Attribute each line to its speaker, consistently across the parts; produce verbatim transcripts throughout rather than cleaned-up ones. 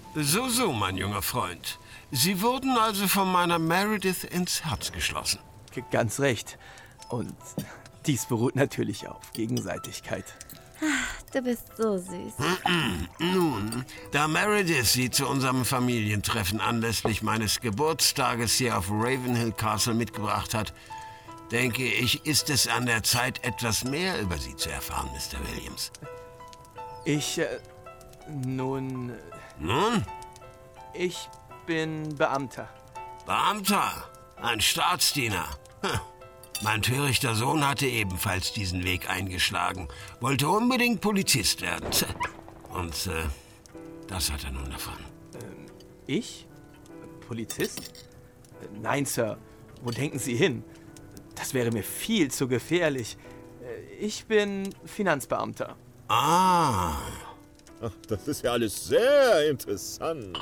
Speaker 1: So, so, mein junger Freund. Sie wurden also von meiner Meredith ins Herz geschlossen.
Speaker 2: G- Ganz recht. Und dies beruht natürlich auf Gegenseitigkeit.
Speaker 3: Du bist so süß.
Speaker 1: Nun, da Meredith Sie zu unserem Familientreffen anlässlich meines Geburtstages hier auf Ravenhill Castle mitgebracht hat, denke ich, ist es an der Zeit, etwas mehr über Sie zu erfahren, Mister Williams.
Speaker 2: Ich, äh, nun,
Speaker 1: Nun,
Speaker 2: ich bin Beamter.
Speaker 1: Beamter, ein Staatsdiener. Hm. Mein törichter Sohn hatte ebenfalls diesen Weg eingeschlagen, wollte unbedingt Polizist werden. Und äh, das hat er nun davon.
Speaker 2: Ich? Polizist? Äh, Nein, Sir. Wo denken Sie hin? Das wäre mir viel zu gefährlich. Äh, Ich bin Finanzbeamter.
Speaker 1: Ah,
Speaker 4: Ach, das ist ja alles sehr interessant.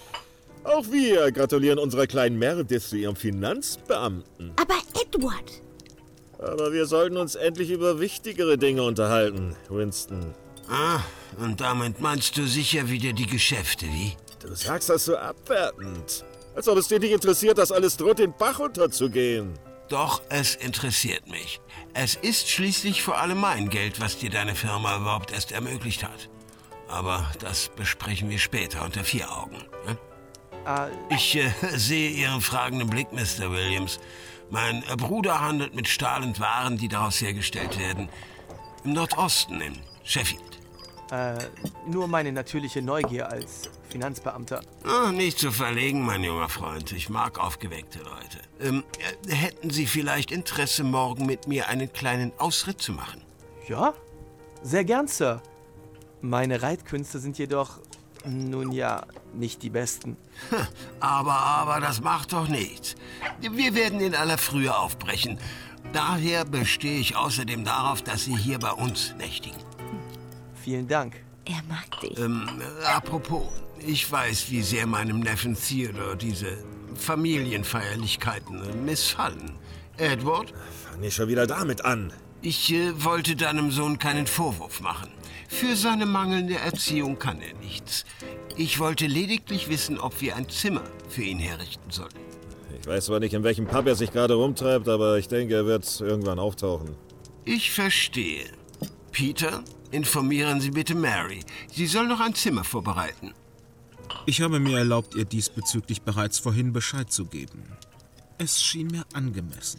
Speaker 4: Auch wir gratulieren unserer kleinen Meredith zu ihrem Finanzbeamten.
Speaker 3: Aber Edward,
Speaker 4: Aber wir sollten uns endlich über wichtigere Dinge unterhalten, Winston.
Speaker 1: ah, und damit meinst du sicher wieder die Geschäfte, wie?
Speaker 4: Du sagst das so abwertend. Als ob es dir nicht interessiert, dass alles droht, den Bach unterzugehen.
Speaker 1: Doch, es interessiert mich. Es ist schließlich vor allem mein Geld, was dir deine Firma überhaupt erst ermöglicht hat. Aber das besprechen wir später unter vier Augen. Ne?
Speaker 2: Ah,
Speaker 1: Ich äh, sehe Ihren fragenden Blick, Mister Williams. Mein äh, Bruder handelt mit Stahl und Waren, die daraus hergestellt werden. Im Nordosten, in Sheffield.
Speaker 2: äh, nur meine natürliche Neugier als Finanzbeamter.
Speaker 1: Ah, nicht zu verlegen, mein junger Freund. Ich mag aufgeweckte Leute. Ähm, äh, hätten Sie vielleicht Interesse, morgen mit mir einen kleinen Ausritt zu machen?
Speaker 2: Ja, sehr gern, Sir. Meine Reitkünste sind jedoch, nun ja, nicht die besten.
Speaker 1: Aber, aber, das macht doch nichts. Wir werden in aller Frühe aufbrechen. Daher bestehe ich außerdem darauf, dass Sie hier bei uns nächtigen.
Speaker 2: Vielen Dank.
Speaker 3: er mag dich.
Speaker 1: Ähm, äh, apropos, ich weiß, wie sehr meinem Neffen Theodore diese Familienfeierlichkeiten äh, missfallen. Edward,
Speaker 4: Fang nicht schon wieder damit an.
Speaker 1: ich äh, wollte deinem Sohn keinen Vorwurf machen. Für seine mangelnde Erziehung kann er nichts. Ich wollte lediglich wissen, ob wir ein Zimmer für ihn herrichten sollen.
Speaker 4: Ich weiß zwar nicht, in welchem Pub er sich gerade rumtreibt, aber ich denke, er wird irgendwann auftauchen.
Speaker 1: Ich verstehe. Peter, informieren Sie bitte Mary. Sie soll noch ein Zimmer vorbereiten.
Speaker 5: Ich habe mir erlaubt, ihr diesbezüglich bereits vorhin Bescheid zu geben. Es schien mir angemessen.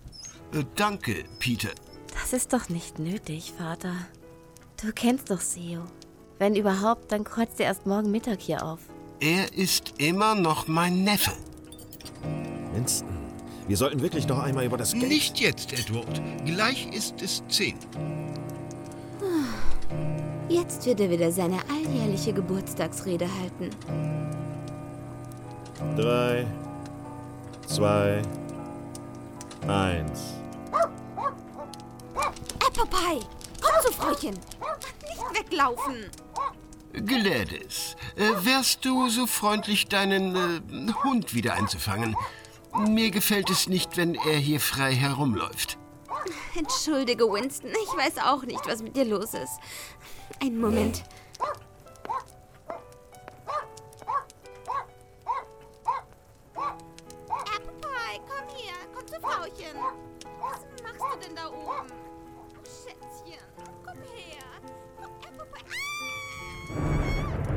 Speaker 1: Äh, danke, Peter.
Speaker 3: Das ist doch nicht nötig, Vater. Du kennst doch Theo. Wenn überhaupt, dann kreuzt er erst morgen Mittag hier auf.
Speaker 1: Er ist immer noch mein Neffe.
Speaker 4: Winston, wir sollten wirklich noch einmal über das Geld...
Speaker 1: Nicht jetzt, Edward. Gleich ist es zehn.
Speaker 3: Jetzt wird er wieder seine alljährliche Geburtstagsrede halten.
Speaker 4: Drei, zwei, eins.
Speaker 3: Apple Pie! Komm zu Frauchen! Nicht weglaufen!
Speaker 1: Gladys, äh, wärst du so freundlich, deinen äh, Hund wieder einzufangen? Mir gefällt es nicht, wenn er hier frei herumläuft.
Speaker 3: Entschuldige, Winston. Ich weiß auch nicht, was mit dir los ist. Einen Moment.
Speaker 6: Apple Pie, komm her. Komm zu Frauchen. Was machst du denn da oben? Oh, Schätzchen, komm her. Komm, Apple Pie. Ah!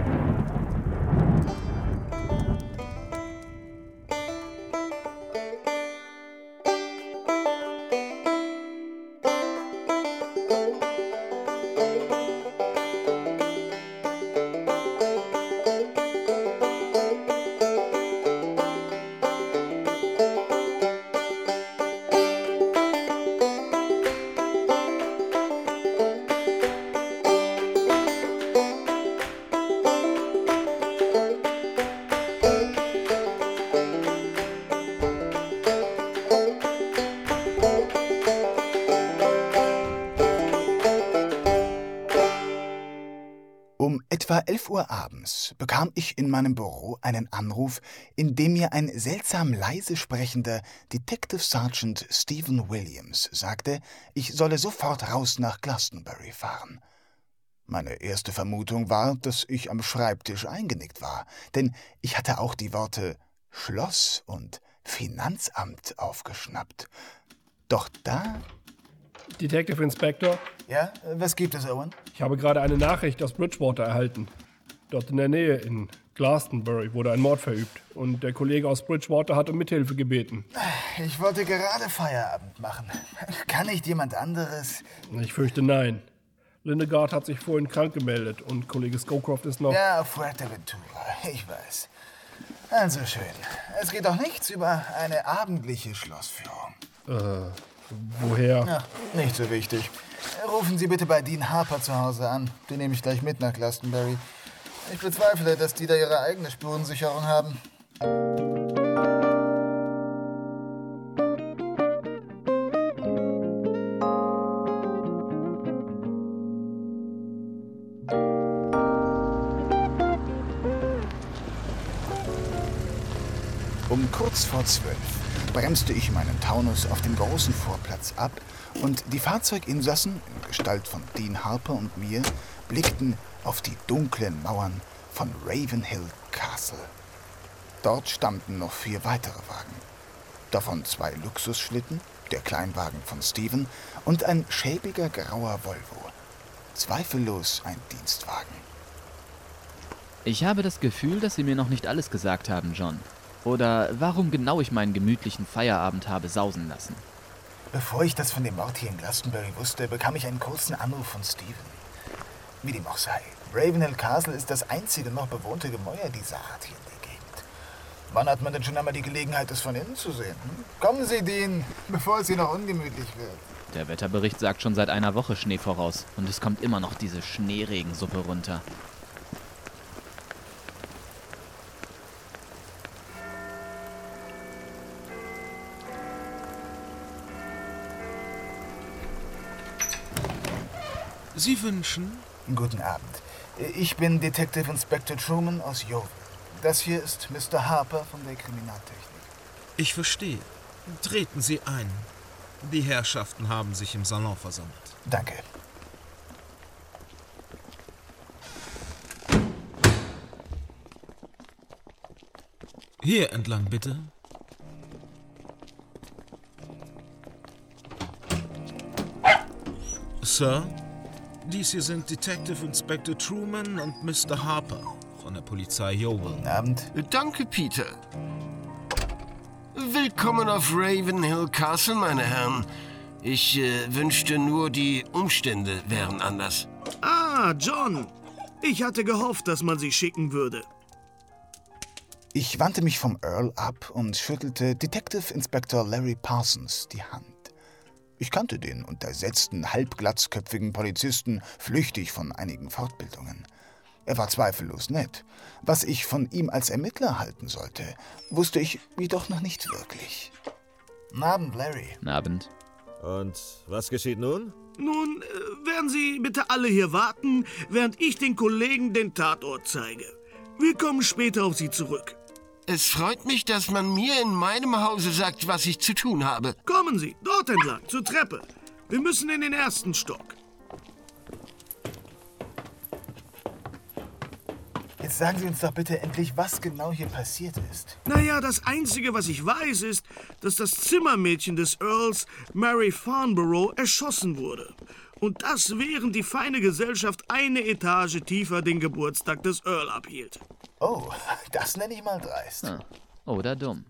Speaker 7: Um etwa elf Uhr abends bekam ich in meinem Büro einen Anruf, in dem mir ein seltsam leise sprechender Detective Sergeant Stephen Williams sagte, ich solle sofort raus nach Glastonbury fahren. Meine erste Vermutung war, dass ich am Schreibtisch eingenickt war, denn ich hatte auch die Worte Schloss und Finanzamt aufgeschnappt. Doch da...
Speaker 8: Detective Inspector?
Speaker 7: Ja, was gibt es, Owen?
Speaker 8: Ich habe gerade eine Nachricht aus Bridgewater erhalten. Dort in der Nähe, in Glastonbury, wurde ein Mord verübt. Und der Kollege aus Bridgewater hat um Mithilfe gebeten.
Speaker 7: Ich wollte gerade Feierabend machen. Kann nicht jemand anderes?
Speaker 8: Ich fürchte, nein. Lindegard hat sich vorhin krank gemeldet und Kollege Scowcroft ist noch...
Speaker 7: Ja, auf Fuerteventura, ich weiß. Also schön. Es geht doch nichts über eine abendliche Schlossführung.
Speaker 8: Äh, woher?
Speaker 7: Ja, nicht so wichtig. Rufen Sie bitte bei Dean Harper zu Hause an. Den nehme ich gleich mit nach Glastonbury. Ich bezweifle, dass die da ihre eigene Spurensicherung haben. Um kurz vor zwölf bremste ich meinen Taunus auf dem großen Vorplatz ab und die Fahrzeuginsassen, in Gestalt von Dean Harper und mir, blickten auf die dunklen Mauern von Ravenhill Castle. Dort standen noch vier weitere Wagen. Davon zwei Luxusschlitten, der Kleinwagen von Stephen und ein schäbiger grauer Volvo. Zweifellos ein Dienstwagen.
Speaker 9: Ich habe das Gefühl, dass Sie mir noch nicht alles gesagt haben, John. Oder warum genau ich meinen gemütlichen Feierabend habe sausen lassen.
Speaker 7: Bevor ich das von dem Mord hier in Glastonbury wusste, bekam ich einen kurzen Anruf von Stephen. Wie dem auch sei, Ravenhill Castle ist das einzige noch bewohnte Gemäuer dieser Art hier in der Gegend. Wann hat man denn schon einmal die Gelegenheit, es von innen zu sehen? Hm? Kommen Sie, Dean, bevor es hier noch ungemütlich wird.
Speaker 9: Der Wetterbericht sagt schon seit einer Woche Schnee voraus und es kommt immer noch diese Schneeregensuppe runter.
Speaker 5: Sie wünschen?
Speaker 7: Guten Abend. Ich bin Detective Inspector Truman aus Yeovil. Das hier ist Mister Harper von der Kriminaltechnik.
Speaker 5: Ich verstehe. Treten Sie ein. Die Herrschaften haben sich im Salon versammelt.
Speaker 7: Danke.
Speaker 5: Hier entlang, bitte. Sir, dies hier sind Detective Inspector Truman und Mister Harper von der Polizei Yeovil.
Speaker 7: Guten Abend.
Speaker 1: Danke, Peter. Willkommen auf Ravenhill Castle, meine Herren. Ich äh, wünschte nur, die Umstände wären anders.
Speaker 10: Ah, John. Ich hatte gehofft, dass man Sie schicken würde.
Speaker 7: Ich wandte mich vom Earl ab und schüttelte Detective Inspector Larry Parsons die Hand. Ich kannte den untersetzten, halbglatzköpfigen Polizisten flüchtig von einigen Fortbildungen. Er war zweifellos nett. Was ich von ihm als Ermittler halten sollte, wusste ich jedoch noch nicht wirklich. Guten Abend, Larry.
Speaker 9: Guten Abend.
Speaker 4: Und was geschieht nun?
Speaker 10: Nun, äh, werden Sie bitte alle hier warten, während ich den Kollegen den Tatort zeige. Wir kommen später auf Sie zurück.
Speaker 1: Es freut mich, dass man mir in meinem Hause sagt, was ich zu tun habe.
Speaker 10: Kommen Sie, dort entlang, zur Treppe. Wir müssen in den ersten Stock.
Speaker 7: Jetzt sagen Sie uns doch bitte endlich, was genau hier passiert ist.
Speaker 10: Naja, das Einzige, was ich weiß, ist, dass das Zimmermädchen des Earls, Mary Farnborough, erschossen wurde. Und das, während die feine Gesellschaft eine Etage tiefer den Geburtstag des Earl abhielt.
Speaker 7: Oh, das nenne ich mal dreist.
Speaker 9: Ah, oder dumm.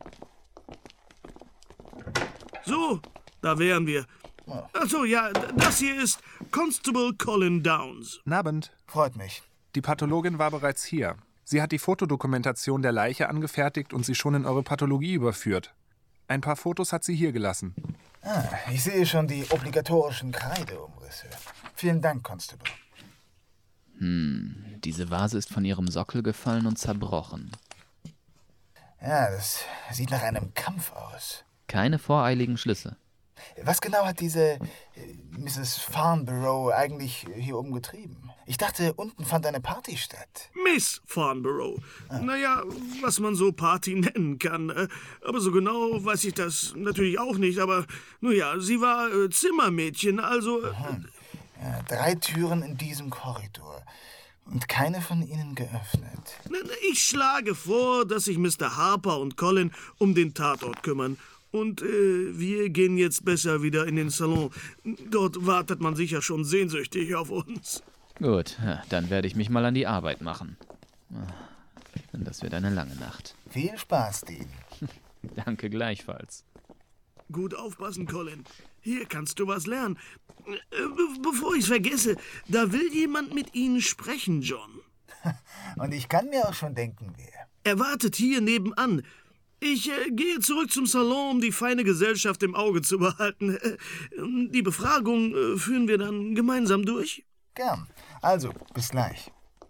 Speaker 10: So, da wären wir. Achso, ja, das hier ist Constable Colin Downs.
Speaker 11: Guten Abend.
Speaker 7: Freut mich.
Speaker 11: Die Pathologin war bereits hier. Sie hat die Fotodokumentation der Leiche angefertigt und sie schon in eure Pathologie überführt. Ein paar Fotos hat sie hier gelassen.
Speaker 7: Ah, ich sehe schon die obligatorischen Kreideumrisse. Vielen Dank, Constable.
Speaker 9: Hm, diese Vase ist von ihrem Sockel gefallen und zerbrochen.
Speaker 7: Ja, das sieht nach einem Kampf aus.
Speaker 9: Keine voreiligen Schlüsse.
Speaker 7: Was genau hat diese äh, Misses Farnborough eigentlich hier oben getrieben? Ich dachte, unten fand eine Party statt.
Speaker 10: Miss Farnborough. Ah. Naja, was man so Party nennen kann. Aber so genau weiß ich das natürlich auch nicht. Aber, nun ja, sie war äh, Zimmermädchen, also... Äh,
Speaker 7: Ja, drei Türen in diesem Korridor. Und keine von ihnen geöffnet.
Speaker 10: Ich schlage vor, dass sich Mister Harper und Colin um den Tatort kümmern. Und äh, wir gehen jetzt besser wieder in den Salon. Dort wartet man sicher schon sehnsüchtig auf uns.
Speaker 9: Gut, dann werde ich mich mal an die Arbeit machen. Das wird eine lange Nacht.
Speaker 7: Viel Spaß, Dean.
Speaker 9: Danke gleichfalls.
Speaker 10: Gut aufpassen, Colin. Hier kannst du was lernen. Be- bevor ich's vergesse, da will jemand mit Ihnen sprechen, John.
Speaker 7: Und ich kann mir auch schon denken, wer.
Speaker 10: Er wartet hier nebenan. Ich äh, gehe zurück zum Salon, um die feine Gesellschaft im Auge zu behalten. Äh, die Befragung äh, führen wir dann gemeinsam durch?
Speaker 7: Gern. Also, bis gleich.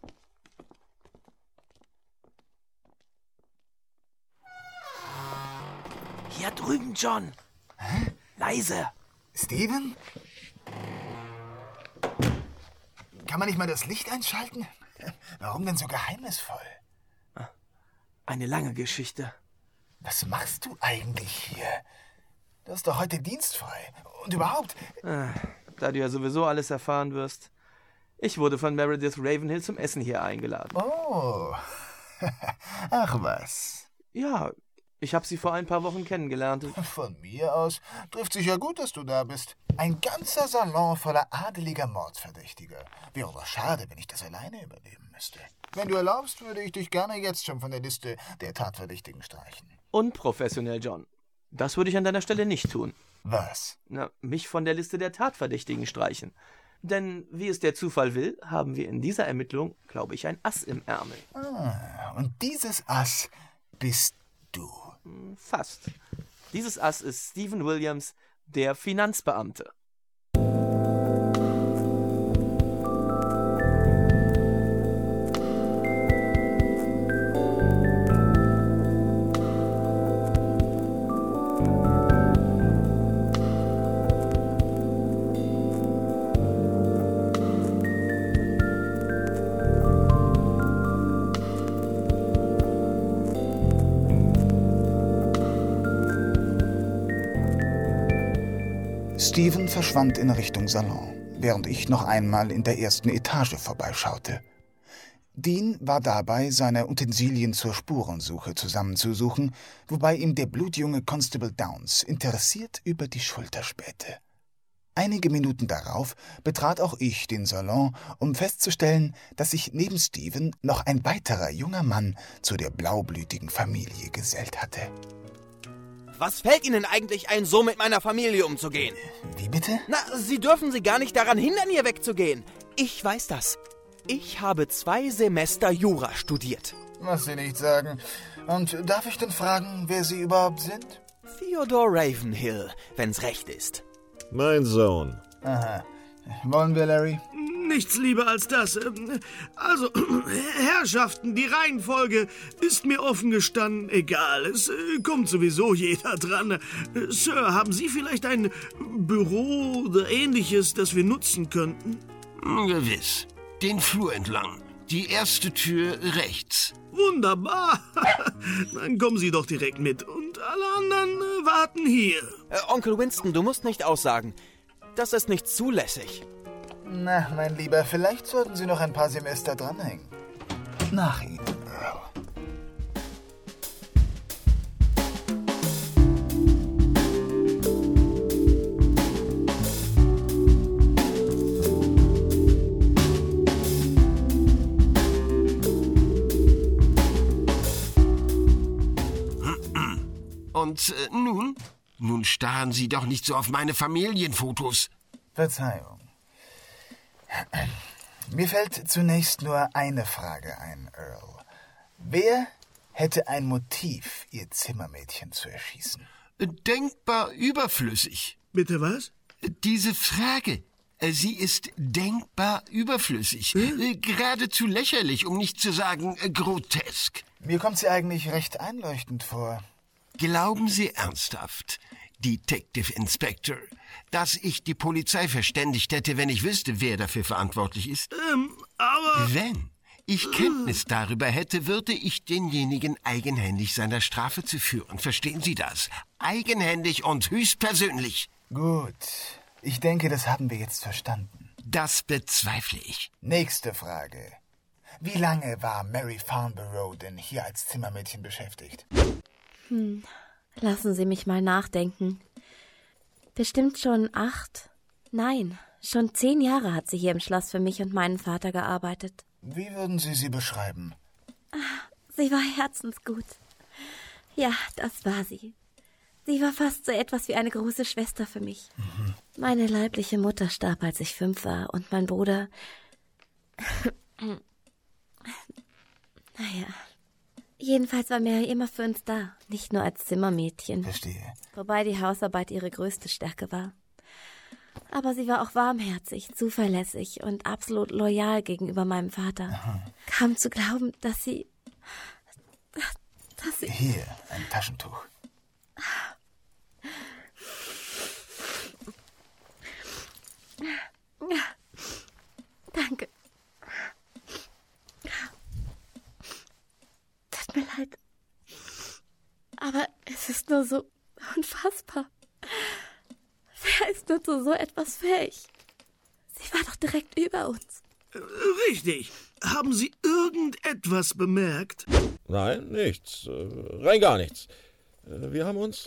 Speaker 2: Hier drüben, John.
Speaker 7: Hä?
Speaker 2: Leise.
Speaker 7: Steven? Kann man nicht mal das Licht einschalten? Warum denn so geheimnisvoll?
Speaker 2: Eine lange Geschichte.
Speaker 7: Was machst du eigentlich hier? Du hast doch heute dienstfrei. Und überhaupt...
Speaker 2: Da du ja sowieso alles erfahren wirst. Ich wurde von Meredith Ravenhill zum Essen hier eingeladen.
Speaker 7: Oh. Ach was.
Speaker 2: Ja, ich habe sie vor ein paar Wochen kennengelernt.
Speaker 7: Von mir aus trifft sich ja gut, dass du da bist. Ein ganzer Salon voller adeliger Mordverdächtiger. Wäre doch schade, wenn ich das alleine überleben müsste. Wenn du erlaubst, würde ich dich gerne jetzt schon von der Liste der Tatverdächtigen streichen.
Speaker 2: Unprofessionell, John. Das würde ich an deiner Stelle nicht tun.
Speaker 7: Was?
Speaker 2: Na, mich von der Liste der Tatverdächtigen streichen. Denn, wie es der Zufall will, haben wir in dieser Ermittlung, glaube ich, ein Ass im Ärmel.
Speaker 7: Ah, und dieses Ass bist du.
Speaker 2: Fast. Dieses Ass ist Stephen Williams, der Finanzbeamte.
Speaker 7: Steven verschwand in Richtung Salon, während ich noch einmal in der ersten Etage vorbeischaute. Dean war dabei, seine Utensilien zur Spurensuche zusammenzusuchen, wobei ihm der blutjunge Constable Downs interessiert über die Schulter spähte. Einige Minuten darauf betrat auch ich den Salon, um festzustellen, dass sich neben Steven noch ein weiterer junger Mann zu der blaublütigen Familie gesellt hatte.
Speaker 12: Was fällt Ihnen eigentlich ein, so mit meiner Familie umzugehen?
Speaker 7: Wie bitte?
Speaker 12: Na, Sie dürfen sie gar nicht daran hindern, hier wegzugehen. Ich weiß das. Ich habe zwei Semester Jura studiert.
Speaker 7: Was Sie nicht sagen. Und darf ich denn fragen, wer Sie überhaupt sind?
Speaker 12: Theodore Ravenhill, wenn's recht ist.
Speaker 4: Mein Sohn.
Speaker 7: Aha. Wollen wir, Larry?
Speaker 10: Nichts lieber als das. Also, Herrschaften, die Reihenfolge ist mir offen gestanden egal. Es kommt sowieso jeder dran. Sir, haben Sie vielleicht ein Büro oder Ähnliches, das wir nutzen könnten?
Speaker 1: Gewiss. Den Flur entlang. Die erste Tür rechts.
Speaker 10: Wunderbar. Dann kommen Sie doch direkt mit. Und alle anderen äh, warten hier.
Speaker 12: Äh, Onkel Winston, du musst nicht aussagen. Das ist nicht zulässig.
Speaker 7: Na, mein Lieber, vielleicht sollten Sie noch ein paar Semester dranhängen. Nach Ihnen, Earl.
Speaker 1: Und äh, nun? Nun starren Sie doch nicht so auf meine Familienfotos.
Speaker 7: Verzeihung. Mir fällt zunächst nur eine Frage ein, Earl. Wer hätte ein Motiv, Ihr Zimmermädchen zu erschießen?
Speaker 1: Denkbar überflüssig.
Speaker 10: Bitte was?
Speaker 1: Diese Frage. Sie ist denkbar überflüssig. Hm? Geradezu lächerlich, um nicht zu sagen grotesk.
Speaker 7: Mir kommt sie eigentlich recht einleuchtend vor.
Speaker 1: Glauben Sie ernsthaft, Detective Inspector, dass ich die Polizei verständigt hätte, wenn ich wüsste, wer dafür verantwortlich ist?
Speaker 10: Ähm, aber...
Speaker 1: Wenn ich Kenntnis darüber hätte, würde ich denjenigen eigenhändig seiner Strafe zu führen. Verstehen Sie das? Eigenhändig und höchstpersönlich.
Speaker 7: Gut. Ich denke, das haben wir jetzt verstanden.
Speaker 1: Das bezweifle ich.
Speaker 7: Nächste Frage. Wie lange war Mary Farnborough denn hier als Zimmermädchen beschäftigt?
Speaker 3: Hm, lassen Sie mich mal nachdenken. Bestimmt schon acht, nein, schon zehn Jahre hat sie hier im Schloss für mich und meinen Vater gearbeitet.
Speaker 7: Wie würden Sie sie beschreiben?
Speaker 3: Sie war herzensgut. Ja, das war sie. Sie war fast so etwas wie eine große Schwester für mich. Mhm. Meine leibliche Mutter starb, als ich fünf war, und mein Bruder... Naja, jedenfalls war Mary immer für uns da, nicht nur als Zimmermädchen.
Speaker 7: Verstehe.
Speaker 3: Wobei die Hausarbeit ihre größte Stärke war. Aber sie war auch warmherzig, zuverlässig und absolut loyal gegenüber meinem Vater. Aha. Kaum zu glauben, dass sie... dass sie...
Speaker 7: Hier, ein Taschentuch.
Speaker 3: Danke. Tut mir leid. Aber es ist nur so unfassbar. Wer ist nur zu so etwas fähig? Sie war doch direkt über uns.
Speaker 10: Richtig. Haben Sie irgendetwas bemerkt?
Speaker 4: Nein, nichts. Rein gar nichts. Wir haben uns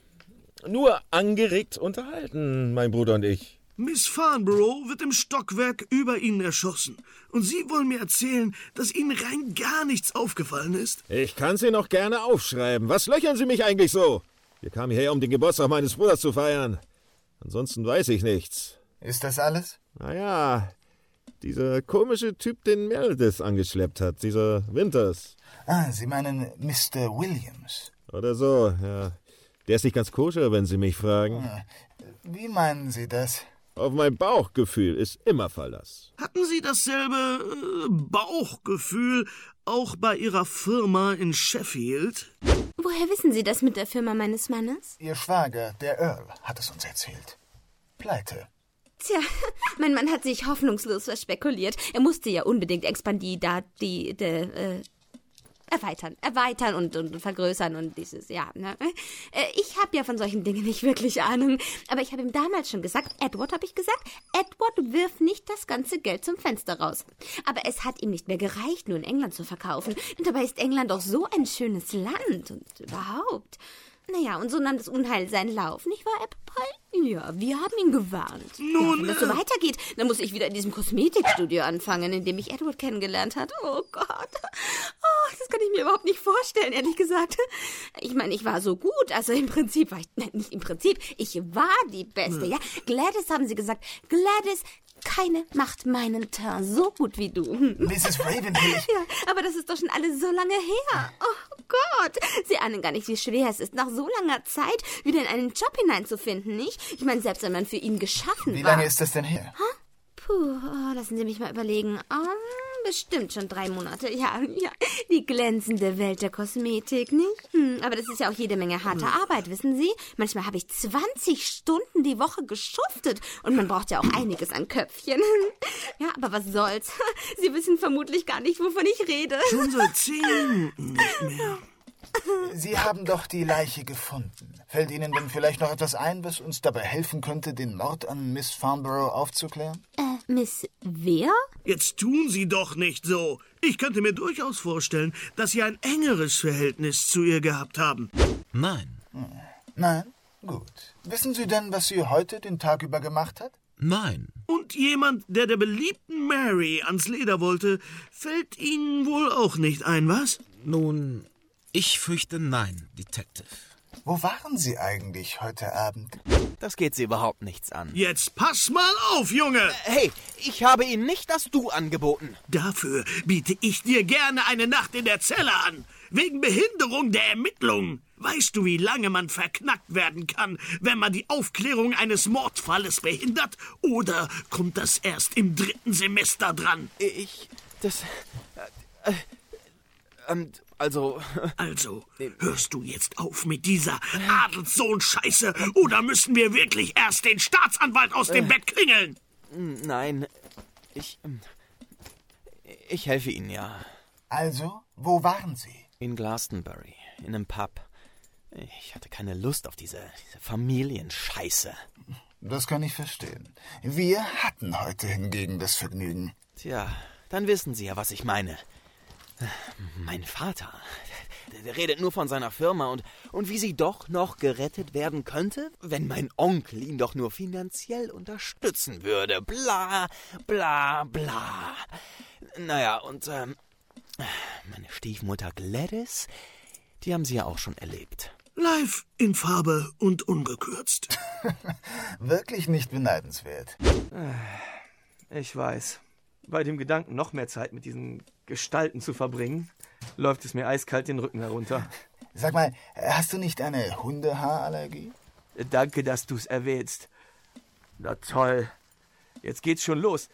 Speaker 4: äh, nur angeregt unterhalten, mein Bruder und ich.
Speaker 10: Miss Farnborough wird im Stockwerk über Ihnen erschossen. Und Sie wollen mir erzählen, dass Ihnen rein gar nichts aufgefallen ist?
Speaker 4: Ich kann Sie noch gerne aufschreiben. Was löchern Sie mich eigentlich so? Wir kamen hierher, um den Geburtstag meines Bruders zu feiern. Ansonsten weiß ich nichts.
Speaker 7: Ist das alles?
Speaker 4: Naja, dieser komische Typ, den Meredith angeschleppt hat, dieser Winters.
Speaker 7: Ah, Sie meinen Mister Williams.
Speaker 4: Oder so, ja. Der ist nicht ganz koscher, wenn Sie mich fragen.
Speaker 7: Wie meinen Sie das?
Speaker 4: Auf mein Bauchgefühl ist immer Verlass.
Speaker 10: Hatten Sie dasselbe äh, Bauchgefühl auch bei Ihrer Firma in Sheffield?
Speaker 13: Woher wissen Sie das mit der Firma meines Mannes?
Speaker 7: Ihr Schwager, der Earl, hat es uns erzählt. Pleite.
Speaker 13: Tja, mein Mann hat sich hoffnungslos verspekuliert. Er musste ja unbedingt expandieren, die, die, äh, erweitern, erweitern und, und vergrößern und dieses, ja, ne? Ich habe ja von solchen Dingen nicht wirklich Ahnung, aber ich habe ihm damals schon gesagt, Edward, habe ich gesagt, Edward, wirf nicht das ganze Geld zum Fenster raus. Aber es hat ihm nicht mehr gereicht, nur in England zu verkaufen. Und dabei ist England doch so ein schönes Land und überhaupt. Naja, und so nahm das Unheil seinen Lauf, nicht wahr, Apple Pie? Ja, wir haben ihn gewarnt.
Speaker 10: Nun,
Speaker 13: ja, wenn das so weitergeht, dann muss ich wieder in diesem Kosmetikstudio anfangen, in dem ich Edward kennengelernt hat. Oh Gott. Oh, das kann ich mir überhaupt nicht vorstellen, ehrlich gesagt. Ich meine, ich war so gut, also im Prinzip war ich, nein, nicht im Prinzip, ich war die Beste, ja. Gladys, haben sie gesagt, Gladys, keine macht meinen Teint so gut wie du.
Speaker 7: Misses Ravenhill.
Speaker 13: Ja, aber das ist doch schon alles so lange her. Oh Gott. Sie ahnen gar nicht, wie schwer es ist, nach so langer Zeit wieder in einen Job hineinzufinden, nicht? Ich meine, selbst wenn man für ihn geschaffen war.
Speaker 7: Wie lange ist das denn her?
Speaker 13: Ha? Puh, oh, lassen Sie mich mal überlegen. Um, bestimmt schon drei Monate. Ja, ja, die glänzende Welt der Kosmetik, nicht? Hm, aber das ist ja auch jede Menge harte Arbeit, wissen Sie? Manchmal habe ich zwanzig Stunden die Woche geschuftet und man braucht ja auch einiges an Köpfchen. Ja, aber was soll's? Sie wissen vermutlich gar nicht, wovon ich rede.
Speaker 10: Schon seit zehn Minuten nicht mehr.
Speaker 7: Sie haben doch die Leiche gefunden. Fällt Ihnen denn vielleicht noch etwas ein, was uns dabei helfen könnte, den Mord an Miss Farnborough aufzuklären?
Speaker 13: Äh, Miss wer?
Speaker 10: Jetzt tun Sie doch nicht so. Ich könnte mir durchaus vorstellen, dass Sie ein engeres Verhältnis zu ihr gehabt haben.
Speaker 5: Nein.
Speaker 7: Hm. Nein? Gut. Wissen Sie denn, was sie heute den Tag über gemacht hat?
Speaker 5: Nein.
Speaker 10: Und jemand, der der beliebten Mary ans Leder wollte, fällt Ihnen wohl auch nicht ein, was?
Speaker 5: Nun, ich fürchte nein, Detective.
Speaker 7: Wo waren Sie eigentlich heute Abend?
Speaker 12: Das geht Sie überhaupt nichts an.
Speaker 10: Jetzt pass mal auf, Junge!
Speaker 12: Äh, hey, ich habe Ihnen nicht das Du angeboten.
Speaker 10: Dafür biete ich dir gerne eine Nacht in der Zelle an. Wegen Behinderung der Ermittlungen. Weißt du, wie lange man verknackt werden kann, wenn man die Aufklärung eines Mordfalles behindert? Oder kommt das erst im dritten Semester dran?
Speaker 12: Ich... das... Äh, äh, ähm... Also...
Speaker 10: Also, hörst du jetzt auf mit dieser Adelssohn-Scheiße oder müssen wir wirklich erst den Staatsanwalt aus dem äh, Bett klingeln?
Speaker 12: Nein, ich... Ich helfe Ihnen ja.
Speaker 7: Also, wo waren Sie?
Speaker 12: In Glastonbury, in einem Pub. Ich hatte keine Lust auf diese, diese Familienscheiße.
Speaker 7: Das kann ich verstehen. Wir hatten heute hingegen das Vergnügen.
Speaker 12: Tja, dann wissen Sie ja, was ich meine. Mein Vater, der, der redet nur von seiner Firma und, und wie sie doch noch gerettet werden könnte, wenn mein Onkel ihn doch nur finanziell unterstützen würde. Bla, bla, bla. Naja, und ähm, meine Stiefmutter Gladys, die haben Sie ja auch schon erlebt.
Speaker 10: Live in Farbe und ungekürzt.
Speaker 7: Wirklich nicht beneidenswert.
Speaker 2: Ich weiß. Bei dem Gedanken, noch mehr Zeit mit diesen Gestalten zu verbringen, läuft es mir eiskalt den Rücken herunter.
Speaker 7: Sag mal, hast du nicht eine Hundehaarallergie?
Speaker 2: Danke, dass du es erwähnst. Na toll. Jetzt geht's schon los.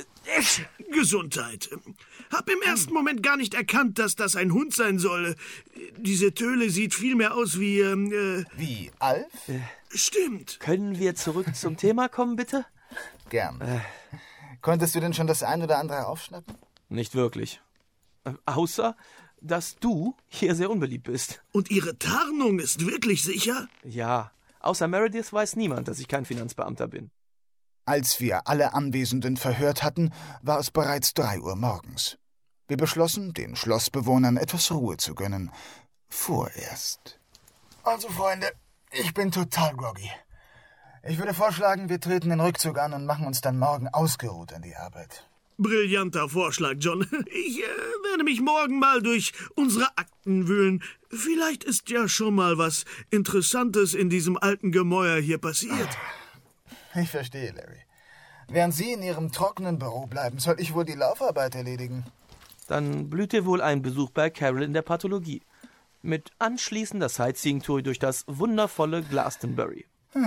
Speaker 10: Gesundheit. Hab im ersten Moment gar nicht erkannt, dass das ein Hund sein soll. Diese Töle sieht viel mehr aus wie... Äh,
Speaker 7: wie Alf?
Speaker 2: Äh,
Speaker 10: Stimmt.
Speaker 2: Können wir zurück zum Thema kommen, bitte?
Speaker 7: Gern. Äh. Konntest du denn schon das ein oder andere aufschnappen?
Speaker 2: Nicht wirklich. Äh, außer, dass du hier sehr unbeliebt bist.
Speaker 10: Und ihre Tarnung ist wirklich sicher?
Speaker 2: Ja. Außer Meredith weiß niemand, dass ich kein Finanzbeamter bin.
Speaker 7: Als wir alle Anwesenden verhört hatten, war es bereits drei Uhr morgens. Wir beschlossen, den Schlossbewohnern etwas Ruhe zu gönnen. Vorerst. Also, Freunde, ich bin total groggy. Ich würde vorschlagen, wir treten den Rückzug an und machen uns dann morgen ausgeruht an die Arbeit.
Speaker 10: Brillanter Vorschlag, John. Ich äh, werde mich morgen mal durch unsere Akten wühlen. Vielleicht ist ja schon mal was Interessantes in diesem alten Gemäuer hier passiert.
Speaker 7: Ich verstehe, Larry. Während Sie in Ihrem trockenen Büro bleiben, soll ich wohl die Laufarbeit erledigen.
Speaker 2: Dann blüht dir wohl ein Besuch bei Carol in der Pathologie. Mit anschließender Sightseeing-Tour durch das wundervolle Glastonbury.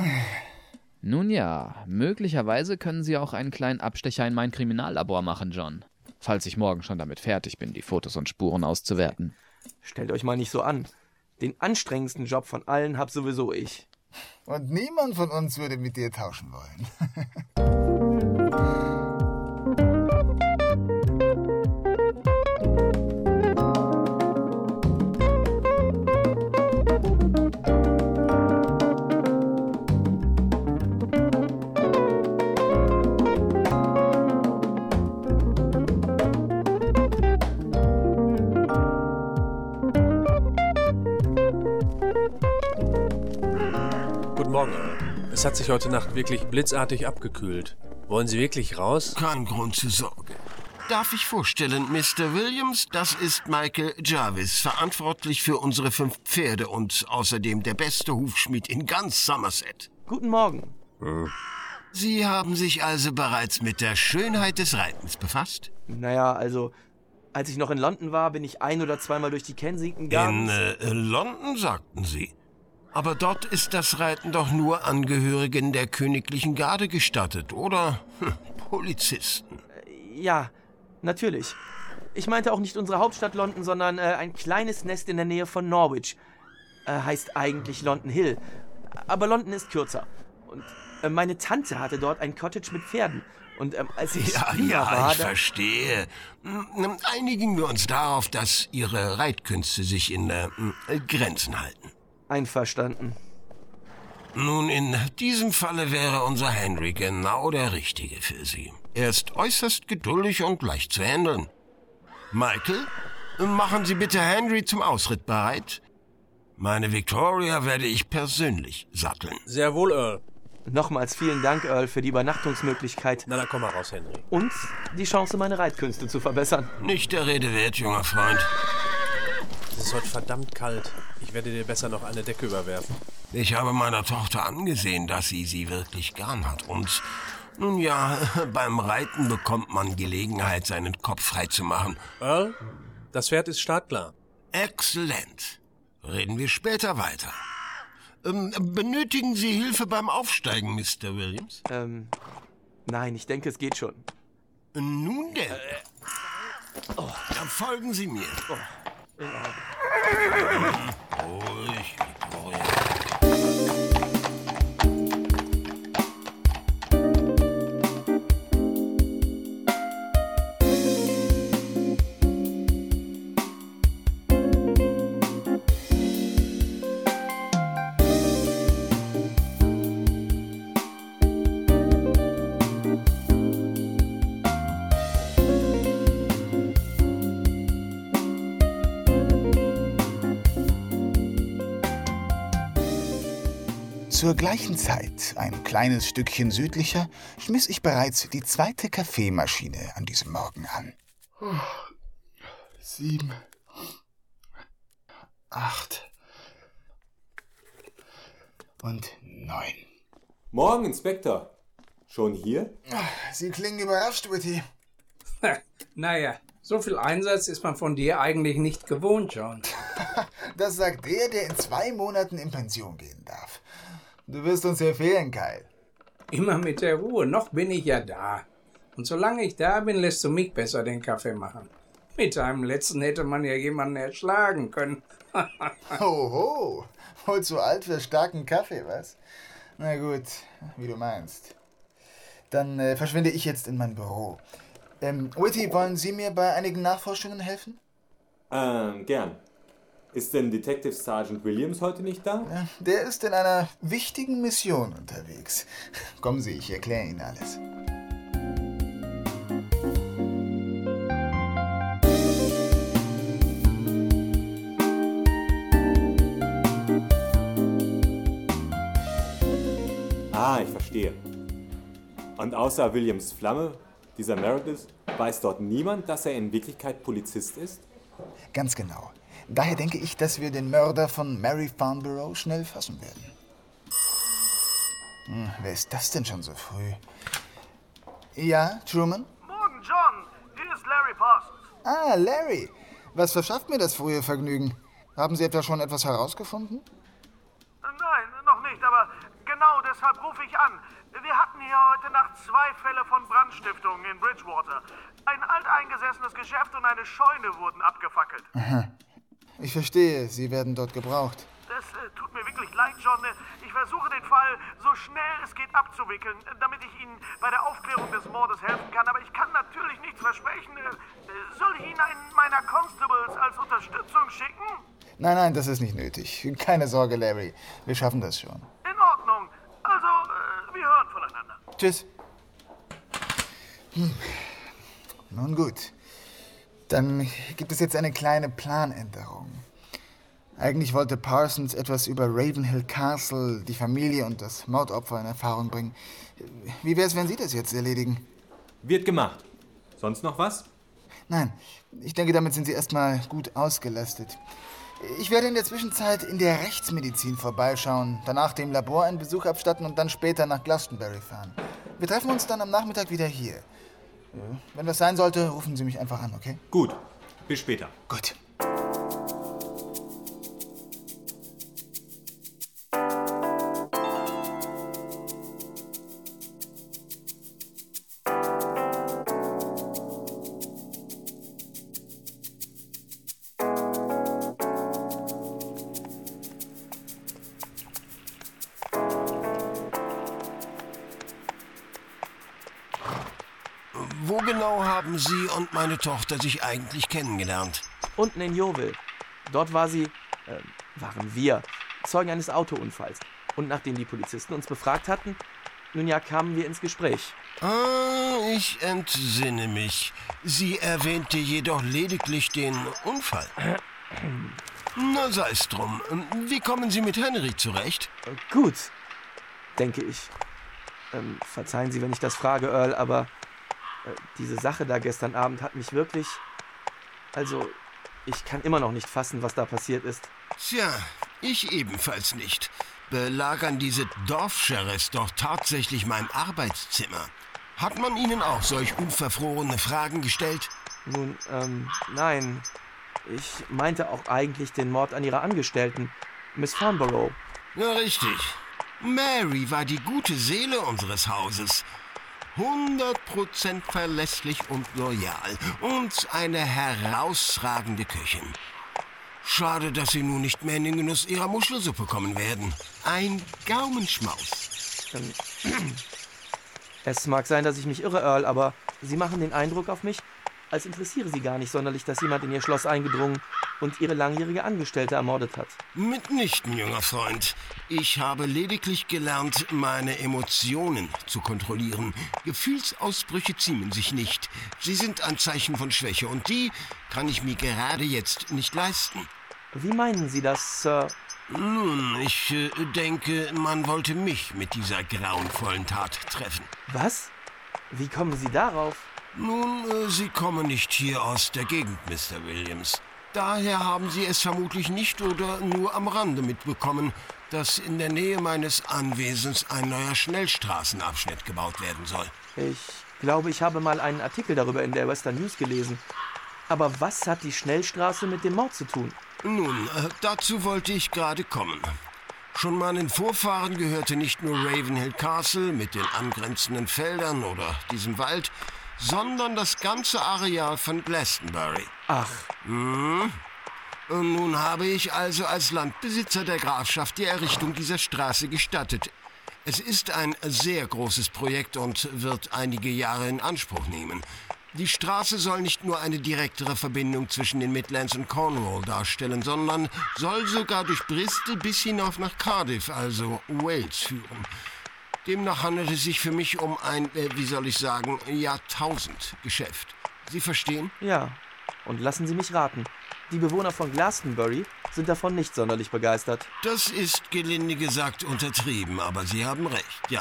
Speaker 9: Nun ja, möglicherweise können Sie auch einen kleinen Abstecher in mein Kriminallabor machen, John. Falls ich morgen schon damit fertig bin, die Fotos und Spuren auszuwerten.
Speaker 2: Stellt euch mal nicht so an. Den anstrengendsten Job von allen hab sowieso ich.
Speaker 7: Und niemand von uns würde mit dir tauschen wollen.
Speaker 14: Es hat sich heute Nacht wirklich blitzartig abgekühlt. Wollen Sie wirklich raus?
Speaker 1: Kein Grund zur Sorge. Darf ich vorstellen, Mister Williams, das ist Michael Jarvis, verantwortlich für unsere fünf Pferde und außerdem der beste Hufschmied in ganz Somerset.
Speaker 2: Guten Morgen.
Speaker 14: Hm.
Speaker 1: Sie haben sich also bereits mit der Schönheit des Reitens befasst?
Speaker 2: Naja, also, als ich noch in London war, bin ich ein- oder zweimal durch die Kensington Gardens.
Speaker 1: In äh, London, sagten Sie? Aber dort ist das Reiten doch nur Angehörigen der königlichen Garde gestattet, oder? Hm, Polizisten.
Speaker 2: Ja, natürlich. Ich meinte auch nicht unsere Hauptstadt London, sondern äh, ein kleines Nest in der Nähe von Norwich. Äh, heißt eigentlich London Hill. Aber London ist kürzer. Und äh, meine Tante hatte dort ein Cottage mit Pferden. Und ähm, als ich
Speaker 1: Ja,
Speaker 2: jünger
Speaker 1: ja,
Speaker 2: war,
Speaker 1: ich
Speaker 2: da-
Speaker 1: verstehe. Hm, Einigen wir uns darauf, dass Ihre Reitkünste sich in äh, Grenzen halten.
Speaker 2: Einverstanden.
Speaker 1: Nun, in diesem Falle wäre unser Henry genau der Richtige für Sie. Er ist äußerst geduldig und leicht zu handeln. Michael, machen Sie bitte Henry zum Ausritt bereit. Meine Victoria werde ich persönlich satteln.
Speaker 14: Sehr wohl, Earl.
Speaker 2: Nochmals vielen Dank, Earl, für die Übernachtungsmöglichkeit.
Speaker 14: Na, dann komm mal raus, Henry.
Speaker 2: Und die Chance, meine Reitkünste zu verbessern.
Speaker 1: Nicht der Rede wert, junger Freund.
Speaker 14: Es ist heute verdammt kalt. Ich werde dir besser noch eine Decke überwerfen.
Speaker 1: Ich habe meiner Tochter angesehen, dass sie sie wirklich gern hat. Und nun ja, beim Reiten bekommt man Gelegenheit, seinen Kopf frei zu machen.
Speaker 14: Earl, das Pferd ist startklar.
Speaker 1: Exzellent. Reden wir später weiter. Ähm, benötigen Sie Hilfe beim Aufsteigen, Mister Williams?
Speaker 2: Ähm, nein, ich denke, es geht schon.
Speaker 1: Nun denn. Oh, dann folgen Sie mir.
Speaker 2: Oh.
Speaker 1: Ruhig, Victoria.
Speaker 7: Zur gleichen Zeit, ein kleines Stückchen südlicher, schmiss ich bereits die zweite Kaffeemaschine an diesem Morgen an.
Speaker 15: Sieben. Acht.
Speaker 7: Und neun.
Speaker 16: Morgen, Inspektor. Schon hier?
Speaker 7: Sie klingen überrascht, Whitty.
Speaker 17: Naja, so viel Einsatz ist man von dir eigentlich nicht gewohnt, John.
Speaker 7: Das sagt der, der in zwei Monaten in Pension gehen darf. Du wirst uns hier fehlen, Kyle.
Speaker 17: Immer mit der Ruhe, noch bin ich ja da. Und solange ich da bin, lässt du mich besser den Kaffee machen. Mit deinem letzten hätte man ja jemanden erschlagen können.
Speaker 7: Hoho, wohl zu alt für starken Kaffee, was? Na gut, wie du meinst. Dann äh, verschwinde ich jetzt in mein Büro. Ähm, Whitty, wollen Sie mir bei einigen Nachforschungen helfen?
Speaker 16: Ähm, gern. Ist denn Detective Sergeant Williams heute nicht da?
Speaker 7: Ja, der ist in einer wichtigen Mission unterwegs. Kommen Sie, ich erkläre Ihnen alles.
Speaker 16: Ah, ich verstehe. Und außer Williams Flamme, dieser Meredith, weiß dort niemand, dass er in Wirklichkeit Polizist ist?
Speaker 7: Ganz genau. Daher denke ich, dass wir den Mörder von Mary Farnborough schnell fassen werden. Hm, wer ist das denn schon so früh? Ja, Truman?
Speaker 10: Morgen, John. Hier ist Larry Parsons.
Speaker 7: Ah, Larry. Was verschafft mir das frühe Vergnügen? Haben Sie etwa schon etwas herausgefunden?
Speaker 10: Nein, noch nicht, aber genau deshalb rufe ich an. Wir hatten hier heute Nacht zwei Fälle von Brandstiftung in Bridgewater. Ein alteingesessenes Geschäft und eine Scheune wurden abgefackelt.
Speaker 7: Aha. Ich verstehe, Sie werden dort gebraucht.
Speaker 10: Das äh, tut mir wirklich leid, John. Ich versuche den Fall so schnell es geht abzuwickeln, damit ich Ihnen bei der Aufklärung des Mordes helfen kann. Aber ich kann natürlich nichts versprechen. Äh, soll ich Ihnen einen meiner Constables als Unterstützung schicken?
Speaker 7: Nein, nein, das ist nicht nötig. Keine Sorge, Larry. Wir schaffen das schon.
Speaker 10: In Ordnung. Also, äh, wir hören voneinander.
Speaker 7: Tschüss. Hm. Nun gut. Dann gibt es jetzt eine kleine Planänderung. Eigentlich wollte Parsons etwas über Ravenhill Castle, die Familie und das Mordopfer in Erfahrung bringen. Wie wäre es, wenn Sie das jetzt erledigen?
Speaker 16: Wird gemacht. Sonst noch was?
Speaker 7: Nein, ich denke, damit sind Sie erstmal gut ausgelastet. Ich werde in der Zwischenzeit in der Rechtsmedizin vorbeischauen, danach dem Labor einen Besuch abstatten und dann später nach Glastonbury fahren. Wir treffen uns dann am Nachmittag wieder hier. Wenn was sein sollte, rufen Sie mich einfach an, okay?
Speaker 16: Gut. Bis später.
Speaker 7: Gut.
Speaker 1: Wo genau haben Sie und meine Tochter sich eigentlich kennengelernt?
Speaker 2: Unten in Yeovil. Dort war sie, äh, waren wir, Zeugen eines Autounfalls. Und nachdem die Polizisten uns befragt hatten, nun ja, kamen wir ins Gespräch.
Speaker 1: Ah, ich entsinne mich. Sie erwähnte jedoch lediglich den Unfall. Na, sei es drum. Wie kommen Sie mit Henry zurecht?
Speaker 2: Gut, denke ich. Ähm, verzeihen Sie, wenn ich das frage, Earl, aber diese Sache da gestern Abend hat mich wirklich... Also, ich kann immer noch nicht fassen, was da passiert ist.
Speaker 1: Tja, ich ebenfalls nicht. Belagern diese Dorfsheriffs doch tatsächlich mein Arbeitszimmer? Hat man ihnen auch solch unverfrorene Fragen gestellt?
Speaker 2: Nun, ähm, nein. Ich meinte auch eigentlich den Mord an ihrer Angestellten, Miss Farnborough.
Speaker 1: Ja, richtig. Mary war die gute Seele unseres Hauses. hundert Prozent verlässlich und loyal und eine herausragende Köchin. Schade, dass Sie nun nicht mehr in den Genuss Ihrer Muschelsuppe kommen werden. Ein Gaumenschmaus.
Speaker 2: Ähm, es mag sein, dass ich mich irre, Earl, aber Sie machen den Eindruck auf mich, als interessiere Sie gar nicht sonderlich, dass jemand in Ihr Schloss eingedrungen und Ihre langjährige Angestellte ermordet hat.
Speaker 1: Mitnichten, junger Freund. Ich habe lediglich gelernt, meine Emotionen zu kontrollieren. Gefühlsausbrüche ziemen sich nicht. Sie sind ein Zeichen von Schwäche, und die kann ich mir gerade jetzt nicht leisten.
Speaker 2: Wie meinen Sie das, Sir?
Speaker 1: Nun, ich äh, denke, man wollte mich mit dieser grauenvollen Tat treffen.
Speaker 2: Was? Wie kommen Sie darauf?
Speaker 1: Nun, äh, Sie kommen nicht hier aus der Gegend, Mister Williams. Daher haben Sie es vermutlich nicht oder nur am Rande mitbekommen, dass in der Nähe meines Anwesens ein neuer Schnellstraßenabschnitt gebaut werden soll.
Speaker 2: Ich glaube, ich habe mal einen Artikel darüber in der Western News gelesen. Aber was hat die Schnellstraße mit dem Mord zu tun?
Speaker 1: Nun, äh, dazu wollte ich gerade kommen. Schon meinen Vorfahren gehörte nicht nur Ravenhill Castle mit den angrenzenden Feldern oder diesem Wald, sondern das ganze Areal von Glastonbury.
Speaker 2: Ach.
Speaker 1: Hm. Und nun habe ich also als Landbesitzer der Grafschaft die Errichtung dieser Straße gestattet. Es ist ein sehr großes Projekt und wird einige Jahre in Anspruch nehmen. Die Straße soll nicht nur eine direktere Verbindung zwischen den Midlands und Cornwall darstellen, sondern soll sogar durch Bristol bis hinauf nach Cardiff, also Wales, führen. Demnach handelt es sich für mich um ein, äh, wie soll ich sagen, Jahrtausendgeschäft. Sie verstehen?
Speaker 2: Ja. Und lassen Sie mich raten. Die Bewohner von Glastonbury sind davon nicht sonderlich begeistert.
Speaker 1: Das ist gelinde gesagt untertrieben, aber Sie haben recht, ja.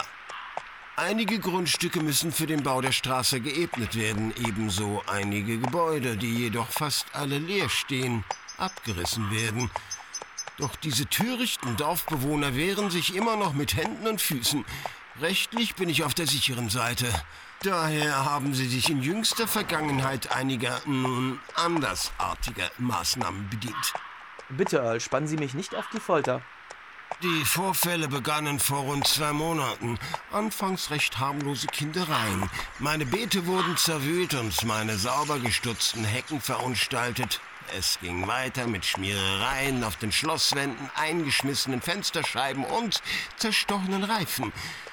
Speaker 1: Einige Grundstücke müssen für den Bau der Straße geebnet werden, ebenso einige Gebäude, die jedoch fast alle leer stehen, abgerissen werden. Doch diese törichten Dorfbewohner wehren sich immer noch mit Händen und Füßen. Rechtlich bin ich auf der sicheren Seite. Daher haben sie sich in jüngster Vergangenheit einiger, nun, andersartiger Maßnahmen bedient.
Speaker 2: Bitte, Earl, spannen Sie mich nicht auf die Folter.
Speaker 1: Die Vorfälle begannen vor rund zwei Monaten. Anfangs recht harmlose Kindereien. Meine Beete wurden zerwühlt und meine sauber gestutzten Hecken verunstaltet. Es ging weiter mit Schmierereien auf den Schlosswänden, eingeschmissenen Fensterscheiben und zerstochenen Reifen.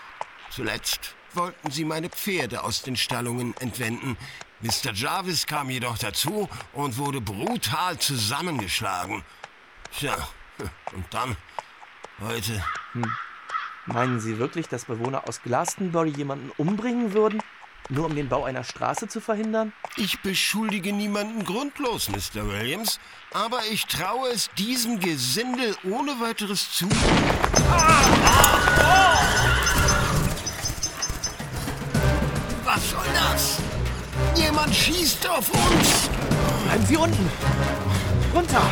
Speaker 1: Zuletzt wollten sie meine Pferde aus den Stallungen entwenden. Mister Jarvis kam jedoch dazu und wurde brutal zusammengeschlagen. Tja, und dann... Heute.
Speaker 2: Hm. Meinen Sie wirklich, dass Bewohner aus Glastonbury jemanden umbringen würden? Nur um den Bau einer Straße zu verhindern?
Speaker 1: Ich beschuldige niemanden grundlos, Mister Williams. Aber ich traue es diesem Gesindel ohne weiteres zu. Ah! Was soll das? Jemand schießt auf uns!
Speaker 2: Bleiben Sie unten! Runter!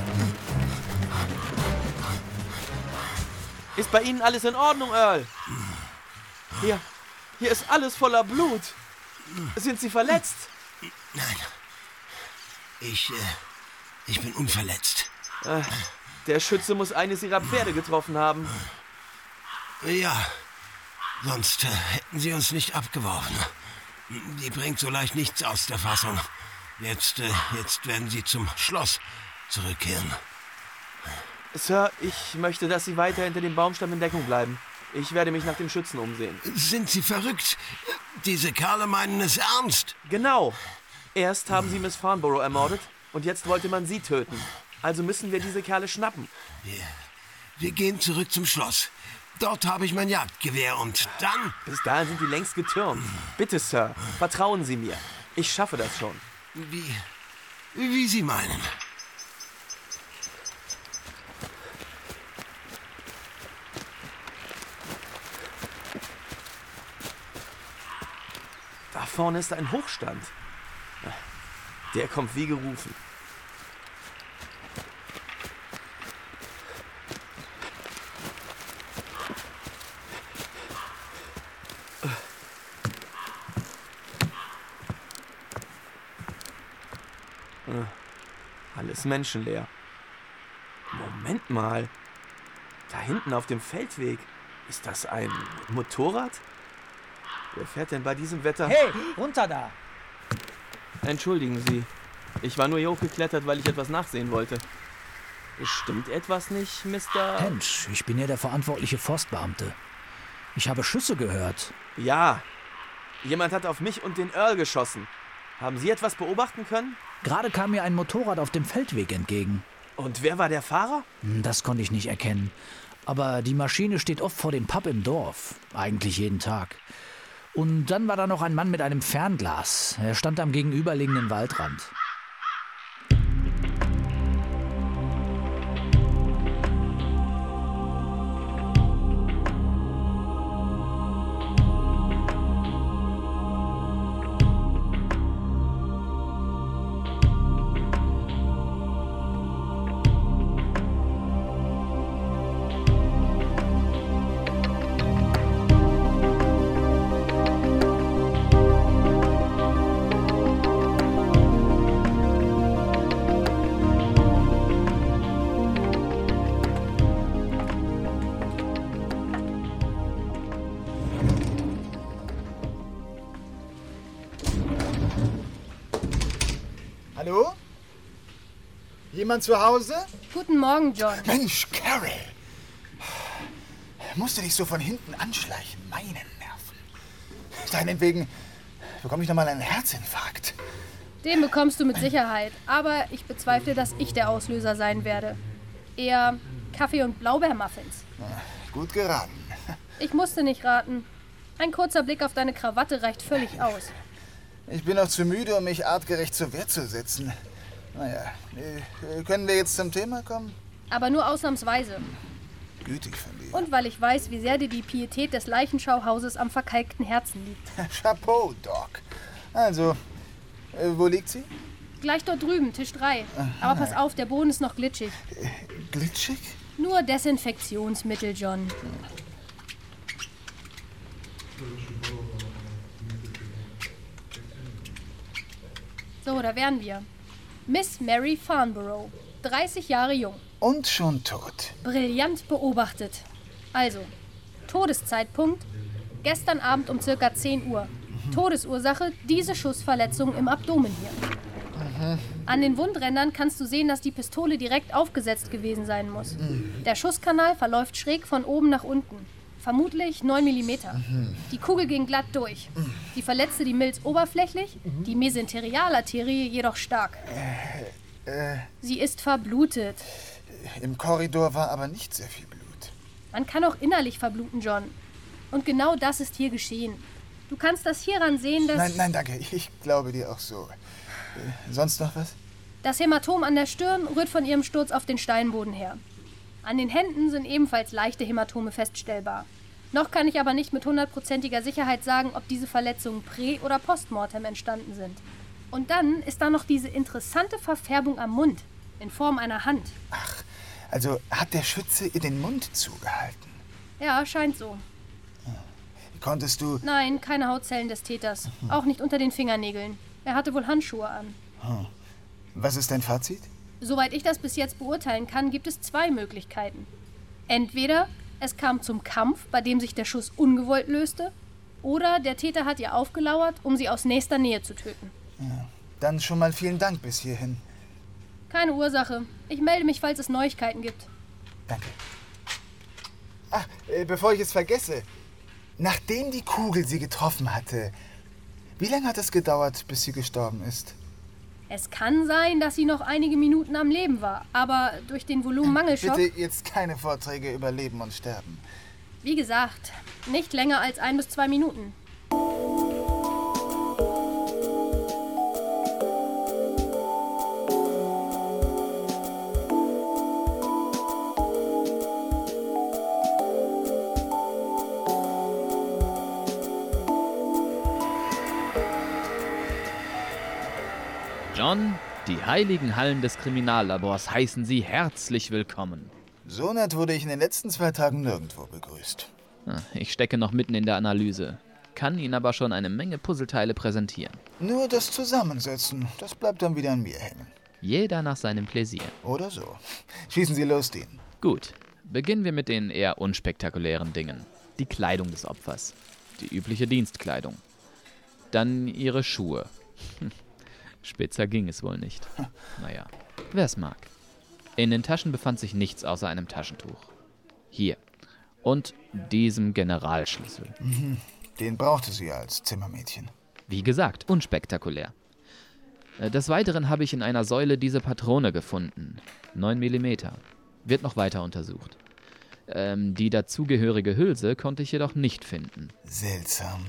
Speaker 2: Ist bei Ihnen alles in Ordnung, Earl? Hier, hier ist alles voller Blut. Sind Sie verletzt?
Speaker 1: Nein. Ich, äh, ich bin unverletzt.
Speaker 2: Äh, der Schütze muss eines Ihrer Pferde getroffen haben.
Speaker 1: Ja, sonst äh, hätten Sie uns nicht abgeworfen. Die bringt so leicht nichts aus der Fassung. Jetzt, äh, jetzt werden Sie zum Schloss zurückkehren.
Speaker 2: Sir, ich möchte, dass Sie weiter hinter dem Baumstamm in Deckung bleiben. Ich werde mich nach dem Schützen umsehen.
Speaker 1: Sind Sie verrückt? Diese Kerle meinen es ernst.
Speaker 2: Genau. Erst haben sie Miss Farnborough ermordet und jetzt wollte man sie töten. Also müssen wir diese Kerle schnappen.
Speaker 1: Wir, wir gehen zurück zum Schloss. Dort habe ich mein Jagdgewehr und dann...
Speaker 2: Bis dahin sind die längst getürmt. Bitte, Sir, vertrauen Sie mir. Ich schaffe das schon.
Speaker 1: Wie, wie Sie meinen.
Speaker 2: Da vorne ist ein Hochstand. Der kommt wie gerufen. Alles menschenleer. Moment mal. Da hinten auf dem Feldweg. Ist das ein Motorrad? Wer fährt denn bei diesem Wetter?
Speaker 15: Hey, runter da!
Speaker 2: Entschuldigen Sie. Ich war nur hier hochgeklettert, weil ich etwas nachsehen wollte. Stimmt etwas nicht, Mister
Speaker 15: Hensch, ich bin ja der verantwortliche Forstbeamte. Ich habe Schüsse gehört.
Speaker 2: Ja. Jemand hat auf mich und den Earl geschossen. Haben Sie etwas beobachten können?
Speaker 15: Gerade kam mir ein Motorrad auf dem Feldweg entgegen.
Speaker 2: Und wer war der Fahrer?
Speaker 15: Das konnte ich nicht erkennen. Aber die Maschine steht oft vor dem Pub im Dorf. Eigentlich jeden Tag. Und dann war da noch ein Mann mit einem Fernglas. Er stand am gegenüberliegenden Waldrand.
Speaker 7: Jemand zu Hause?
Speaker 18: Guten Morgen, John.
Speaker 7: Mensch, Carol. Musst du dich so von hinten anschleichen? Meine Nerven. Deinetwegen bekomme ich noch mal einen Herzinfarkt.
Speaker 18: Den bekommst du mit Sicherheit. Aber ich bezweifle, dass ich der Auslöser sein werde. Eher Kaffee- und Blaubeermuffins.
Speaker 7: Gut geraten.
Speaker 18: Ich musste nicht raten. Ein kurzer Blick auf deine Krawatte reicht völlig aus.
Speaker 7: Ich bin noch zu müde, um mich artgerecht zur Wehr zu setzen. Naja, äh, können wir jetzt zum Thema kommen?
Speaker 18: Aber nur ausnahmsweise.
Speaker 7: Gütig von dir.
Speaker 18: Und weil ich weiß, wie sehr dir die Pietät des Leichenschauhauses am verkalkten Herzen liegt.
Speaker 7: Chapeau, Doc. Also, äh, wo liegt sie?
Speaker 18: Gleich dort drüben, Tisch drei. Aber pass auf, der Boden ist noch glitschig.
Speaker 7: Äh, glitschig?
Speaker 18: Nur Desinfektionsmittel, John. So, da wären wir. Miss Mary Farnborough, dreißig Jahre jung.
Speaker 7: Und schon tot.
Speaker 18: Brillant beobachtet. Also, Todeszeitpunkt, gestern Abend um circa zehn Uhr. Mhm. Todesursache, diese Schussverletzung im Abdomen hier. Mhm. An den Wundrändern kannst du sehen, dass die Pistole direkt aufgesetzt gewesen sein muss. Mhm. Der Schusskanal verläuft schräg von oben nach unten. Vermutlich neun Millimeter. Mhm. Die Kugel ging glatt durch. Mhm. Die verletzte die Milz oberflächlich, mhm. die Mesenterialarterie jedoch stark.
Speaker 7: Äh, äh,
Speaker 18: Sie ist verblutet.
Speaker 7: Im Korridor war aber nicht sehr viel Blut.
Speaker 18: Man kann auch innerlich verbluten, John. Und genau das ist hier geschehen. Du kannst das hieran sehen, dass...
Speaker 7: Nein, nein, danke. Ich glaube dir auch so. Äh, sonst noch was?
Speaker 18: Das Hämatom an der Stirn rührt von ihrem Sturz auf den Steinboden her. An den Händen sind ebenfalls leichte Hämatome feststellbar. Noch kann ich aber nicht mit hundertprozentiger Sicherheit sagen, ob diese Verletzungen prä- oder postmortem entstanden sind. Und dann ist da noch diese interessante Verfärbung am Mund, in Form einer Hand.
Speaker 7: Ach, also hat der Schütze ihr den Mund zugehalten?
Speaker 18: Ja, scheint so.
Speaker 7: Konntest du...
Speaker 18: Nein, keine Hautzellen des Täters. Auch nicht unter den Fingernägeln. Er hatte wohl Handschuhe an.
Speaker 7: Hm. Was ist dein Fazit?
Speaker 18: Soweit ich das bis jetzt beurteilen kann, gibt es zwei Möglichkeiten. Entweder es kam zum Kampf, bei dem sich der Schuss ungewollt löste, oder der Täter hat ihr aufgelauert, um sie aus nächster Nähe zu töten.
Speaker 7: Ja, dann schon mal vielen Dank bis hierhin.
Speaker 18: Keine Ursache. Ich melde mich, falls es Neuigkeiten gibt.
Speaker 7: Danke. Ach, äh, bevor ich es vergesse. Nachdem die Kugel sie getroffen hatte, wie lange hat es gedauert, bis sie gestorben ist?
Speaker 18: Es kann sein, dass sie noch einige Minuten am Leben war, aber durch den Volumenmangelschock...
Speaker 7: Bitte jetzt keine Vorträge über Leben und Sterben.
Speaker 18: Wie gesagt, nicht länger als ein bis zwei Minuten.
Speaker 9: John, die heiligen Hallen des Kriminallabors heißen Sie herzlich willkommen.
Speaker 7: So nett wurde ich in den letzten zwei Tagen nirgendwo begrüßt.
Speaker 9: Ich stecke noch mitten in der Analyse, kann Ihnen aber schon eine Menge Puzzleteile präsentieren.
Speaker 7: Nur das Zusammensetzen, das bleibt dann wieder an mir hängen.
Speaker 9: Jeder nach seinem Pläsier.
Speaker 7: Oder so. Schießen Sie los, Dean.
Speaker 9: Gut, beginnen wir mit den eher unspektakulären Dingen. Die Kleidung des Opfers. Die übliche Dienstkleidung. Dann Ihre Schuhe. Spitzer ging es wohl nicht. Naja, wer's mag. In den Taschen befand sich nichts außer einem Taschentuch. Hier. Und diesem Generalschlüssel.
Speaker 7: Mhm. Den brauchte sie als Zimmermädchen.
Speaker 9: Wie gesagt, unspektakulär. Des Weiteren habe ich in einer Säule diese Patrone gefunden. neun Millimeter. Wird noch weiter untersucht. Ähm, die dazugehörige Hülse konnte ich jedoch nicht finden.
Speaker 7: Seltsam.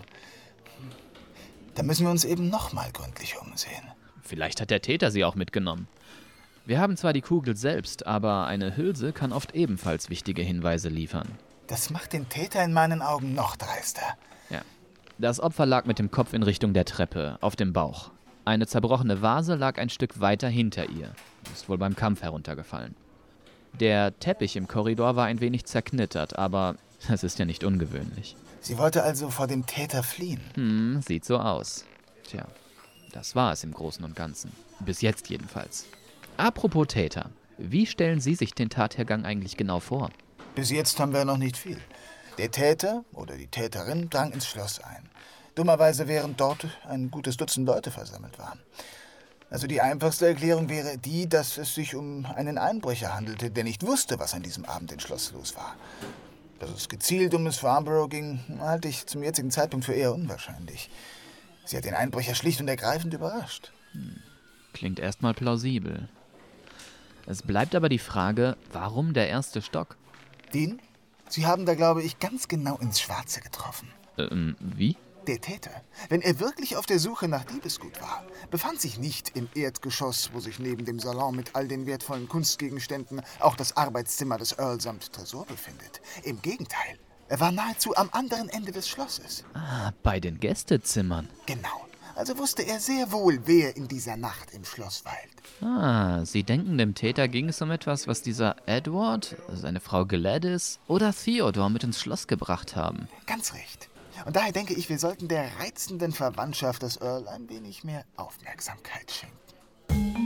Speaker 7: Da müssen wir uns eben nochmal gründlich umsehen.
Speaker 9: Vielleicht hat der Täter sie auch mitgenommen. Wir haben zwar die Kugel selbst, aber eine Hülse kann oft ebenfalls wichtige Hinweise liefern.
Speaker 7: Das macht den Täter in meinen Augen noch dreister.
Speaker 9: Ja. Das Opfer lag mit dem Kopf in Richtung der Treppe, auf dem Bauch. Eine zerbrochene Vase lag ein Stück weiter hinter ihr. Ist wohl beim Kampf heruntergefallen. Der Teppich im Korridor war ein wenig zerknittert, aber das ist ja nicht ungewöhnlich.
Speaker 7: Sie wollte also vor dem Täter fliehen?
Speaker 9: Hm, sieht so aus. Tja, das war es im Großen und Ganzen. Bis jetzt jedenfalls. Apropos Täter, wie stellen Sie sich den Tathergang eigentlich genau vor?
Speaker 7: Bis jetzt haben wir noch nicht viel. Der Täter oder die Täterin drang ins Schloss ein. Dummerweise während dort ein gutes Dutzend Leute versammelt waren. Also die einfachste Erklärung wäre die, dass es sich um einen Einbrecher handelte, der nicht wusste, was an diesem Abend im Schloss los war. Dass es gezielt um Miss Farnborough ging, halte ich zum jetzigen Zeitpunkt für eher unwahrscheinlich. Sie hat den Einbrecher schlicht und ergreifend überrascht.
Speaker 9: Hm. Klingt erstmal plausibel. Es bleibt aber die Frage, warum der erste Stock?
Speaker 7: Den? Sie haben da, glaube ich, ganz genau ins Schwarze getroffen.
Speaker 9: Ähm, wie?
Speaker 7: Der Täter, wenn er wirklich auf der Suche nach Diebesgut war, befand sich nicht im Erdgeschoss, wo sich neben dem Salon mit all den wertvollen Kunstgegenständen auch das Arbeitszimmer des Earl samt Tresor befindet. Im Gegenteil, er war nahezu am anderen Ende des Schlosses.
Speaker 9: Ah, bei den Gästezimmern.
Speaker 7: Genau. Also wusste er sehr wohl, wer in dieser Nacht im Schloss weilt.
Speaker 9: Ah, Sie denken, dem Täter ging es um etwas, was dieser Edward, seine Frau Gladys oder Theodore mit ins Schloss gebracht haben.
Speaker 7: Ganz recht. Und daher denke ich, wir sollten der reizenden Verwandtschaft des Earl ein wenig mehr Aufmerksamkeit schenken.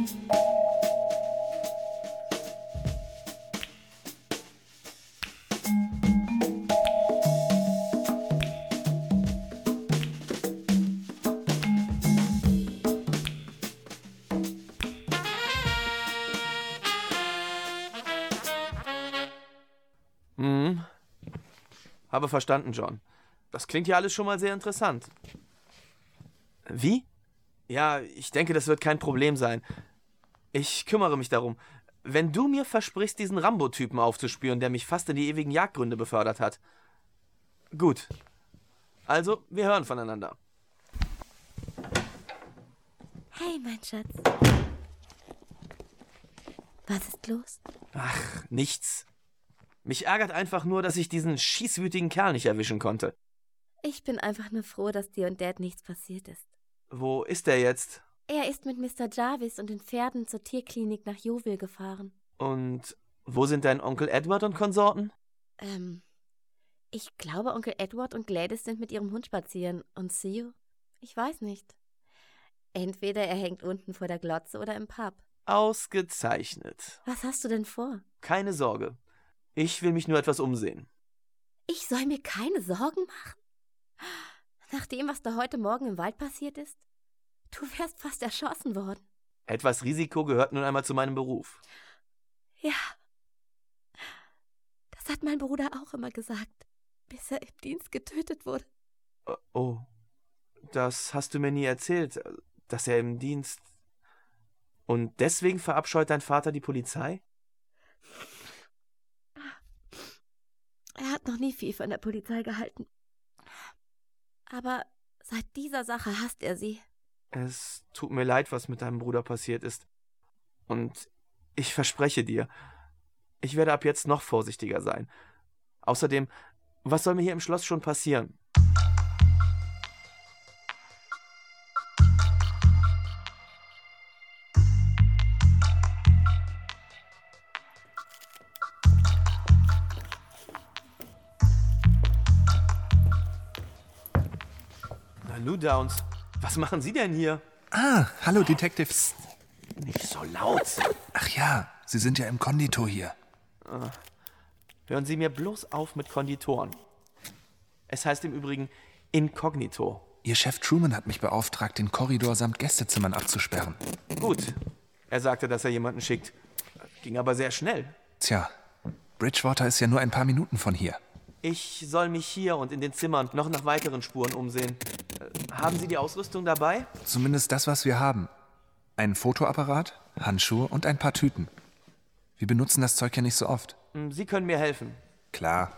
Speaker 2: Hm. Habe verstanden, John. Das klingt ja alles schon mal sehr interessant. Wie? Ja, ich denke, das wird kein Problem sein. Ich kümmere mich darum. Wenn du mir versprichst, diesen Rambo-Typen aufzuspüren, der mich fast in die ewigen Jagdgründe befördert hat. Gut. Also, wir hören voneinander.
Speaker 3: Hey, mein Schatz. Was ist los?
Speaker 2: Ach, nichts. Mich ärgert einfach nur, dass ich diesen schießwütigen Kerl nicht erwischen konnte.
Speaker 3: Ich bin einfach nur froh, dass dir und Dad nichts passiert ist.
Speaker 2: Wo ist er jetzt?
Speaker 3: Er ist mit Mister Jarvis und den Pferden zur Tierklinik nach Yeovil gefahren.
Speaker 2: Und wo sind dein Onkel Edward und Konsorten?
Speaker 3: Ähm, ich glaube, Onkel Edward und Gladys sind mit ihrem Hund spazieren. Und Theo? Ich weiß nicht. Entweder er hängt unten vor der Glotze oder im Pub.
Speaker 2: Ausgezeichnet.
Speaker 3: Was hast du denn vor?
Speaker 2: Keine Sorge. Ich will mich nur etwas umsehen.
Speaker 3: Ich soll mir keine Sorgen machen? Nach dem, was da heute Morgen im Wald passiert ist? Du wärst fast erschossen worden.
Speaker 2: Etwas Risiko gehört nun einmal zu meinem Beruf.
Speaker 3: Ja. Das hat mein Bruder auch immer gesagt, bis er im Dienst getötet wurde.
Speaker 2: Oh, das hast du mir nie erzählt, dass er im Dienst... Und deswegen verabscheut dein Vater die Polizei?
Speaker 3: Er hat noch nie viel von der Polizei gehalten. Aber seit dieser Sache hasst er sie.
Speaker 2: Es tut mir leid, was mit deinem Bruder passiert ist. Und ich verspreche dir, ich werde ab jetzt noch vorsichtiger sein. Außerdem, was soll mir hier im Schloss schon passieren? Nanu Downs, was machen Sie denn hier?
Speaker 11: Ah, hallo Detectives.
Speaker 2: Nicht so laut.
Speaker 11: Ach ja, Sie sind ja im Konditor hier.
Speaker 2: Ah, hören Sie mir bloß auf mit Konditoren. Es heißt im Übrigen Inkognito.
Speaker 11: Ihr Chef Truman hat mich beauftragt, den Korridor samt Gästezimmern abzusperren.
Speaker 2: Gut. Er sagte, dass er jemanden schickt. Ging aber sehr schnell.
Speaker 11: Tja, Bridgewater ist ja nur ein paar Minuten von hier.
Speaker 2: Ich soll mich hier und in den Zimmern noch nach weiteren Spuren umsehen. Äh, haben Sie die Ausrüstung dabei?
Speaker 11: Zumindest das, was wir haben. Ein Fotoapparat, Handschuhe und ein paar Tüten. Wir benutzen das Zeug ja nicht so oft.
Speaker 2: Sie können mir helfen.
Speaker 11: Klar.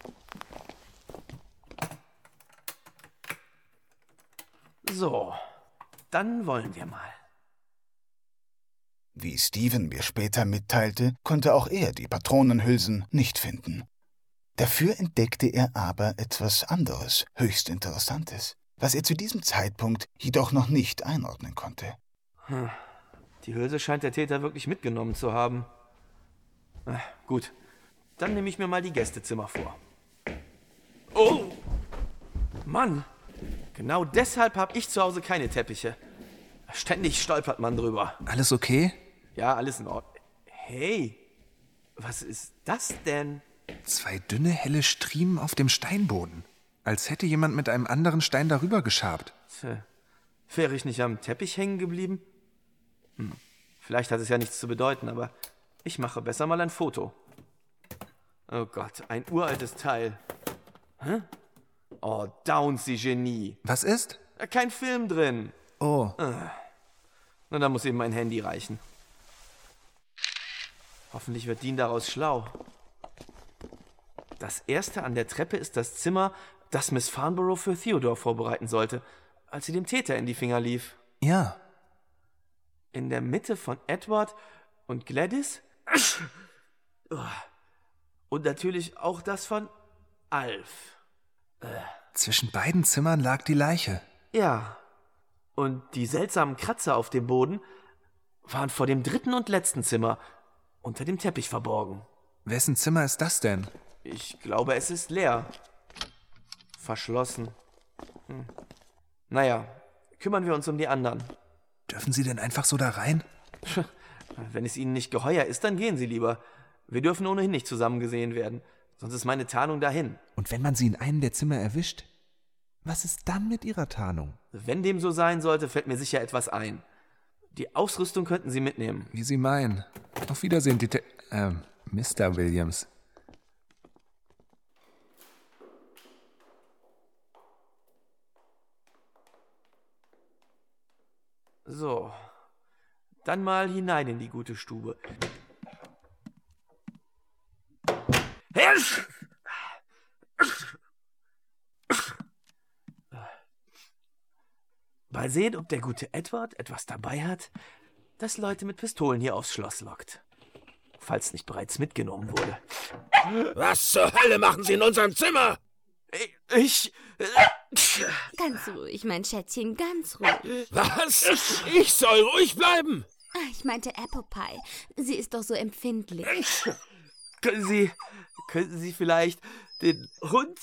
Speaker 2: So, dann wollen wir mal.
Speaker 7: Wie Stephen mir später mitteilte, konnte auch er die Patronenhülsen nicht finden. Dafür entdeckte er aber etwas anderes, höchst Interessantes, was er zu diesem Zeitpunkt jedoch noch nicht einordnen konnte.
Speaker 2: Hm. Die Hülse scheint der Täter wirklich mitgenommen zu haben. Ach, gut, dann nehme ich mir mal die Gästezimmer vor. Oh! Mann! Genau deshalb habe ich zu Hause keine Teppiche. Ständig stolpert man drüber.
Speaker 11: Alles okay?
Speaker 2: Ja, alles in Ordnung. Hey, was ist das denn?
Speaker 11: Zwei dünne, helle Striemen auf dem Steinboden. Als hätte jemand mit einem anderen Stein darüber geschabt.
Speaker 2: Tja, wäre ich nicht am Teppich hängen geblieben? Hm. Vielleicht hat es ja nichts zu bedeuten, aber ich mache besser mal ein Foto. Oh Gott, ein uraltes Teil. Hä? Oh, Downsy Genie.
Speaker 11: Was ist?
Speaker 2: Kein Film drin.
Speaker 11: Oh.
Speaker 2: Na, dann muss eben mein Handy reichen. Hoffentlich wird Dean daraus schlau. Das erste an der Treppe ist das Zimmer, das Miss Farnborough für Theodore vorbereiten sollte, als sie dem Täter in die Finger lief.
Speaker 11: Ja.
Speaker 2: In der Mitte von Edward und Gladys. Und natürlich auch das von Alf.
Speaker 11: Zwischen beiden Zimmern lag die Leiche.
Speaker 2: Ja. Und die seltsamen Kratzer auf dem Boden waren vor dem dritten und letzten Zimmer unter dem Teppich verborgen.
Speaker 11: Wessen Zimmer ist das denn?
Speaker 2: Ich glaube, es ist leer. Verschlossen. Hm. Naja, kümmern wir uns um die anderen.
Speaker 11: Dürfen Sie denn einfach so da rein?
Speaker 2: Wenn es Ihnen nicht geheuer ist, dann gehen Sie lieber. Wir dürfen ohnehin nicht zusammen gesehen werden. Sonst ist meine Tarnung dahin.
Speaker 19: Und wenn man Sie in einem der Zimmer erwischt? Was ist dann mit Ihrer Tarnung?
Speaker 2: Wenn dem so sein sollte, fällt mir sicher etwas ein. Die Ausrüstung könnten Sie mitnehmen.
Speaker 11: Wie Sie meinen. Auf Wiedersehen, Dete äh, Mister Williams.
Speaker 2: So, dann mal hinein in die gute Stube. Mal sehen, ob der gute Edward etwas dabei hat, das Leute mit Pistolen hier aufs Schloss lockt. Falls nicht bereits mitgenommen wurde.
Speaker 1: Was zur Hölle machen Sie in unserem Zimmer?
Speaker 2: Ich...
Speaker 13: Ganz ruhig, mein Schätzchen, ganz ruhig.
Speaker 1: Was? Ich soll ruhig bleiben?
Speaker 13: Ich meinte Apple Pie. Sie ist doch so empfindlich.
Speaker 2: Können Sie... Könnten Sie vielleicht den Hund...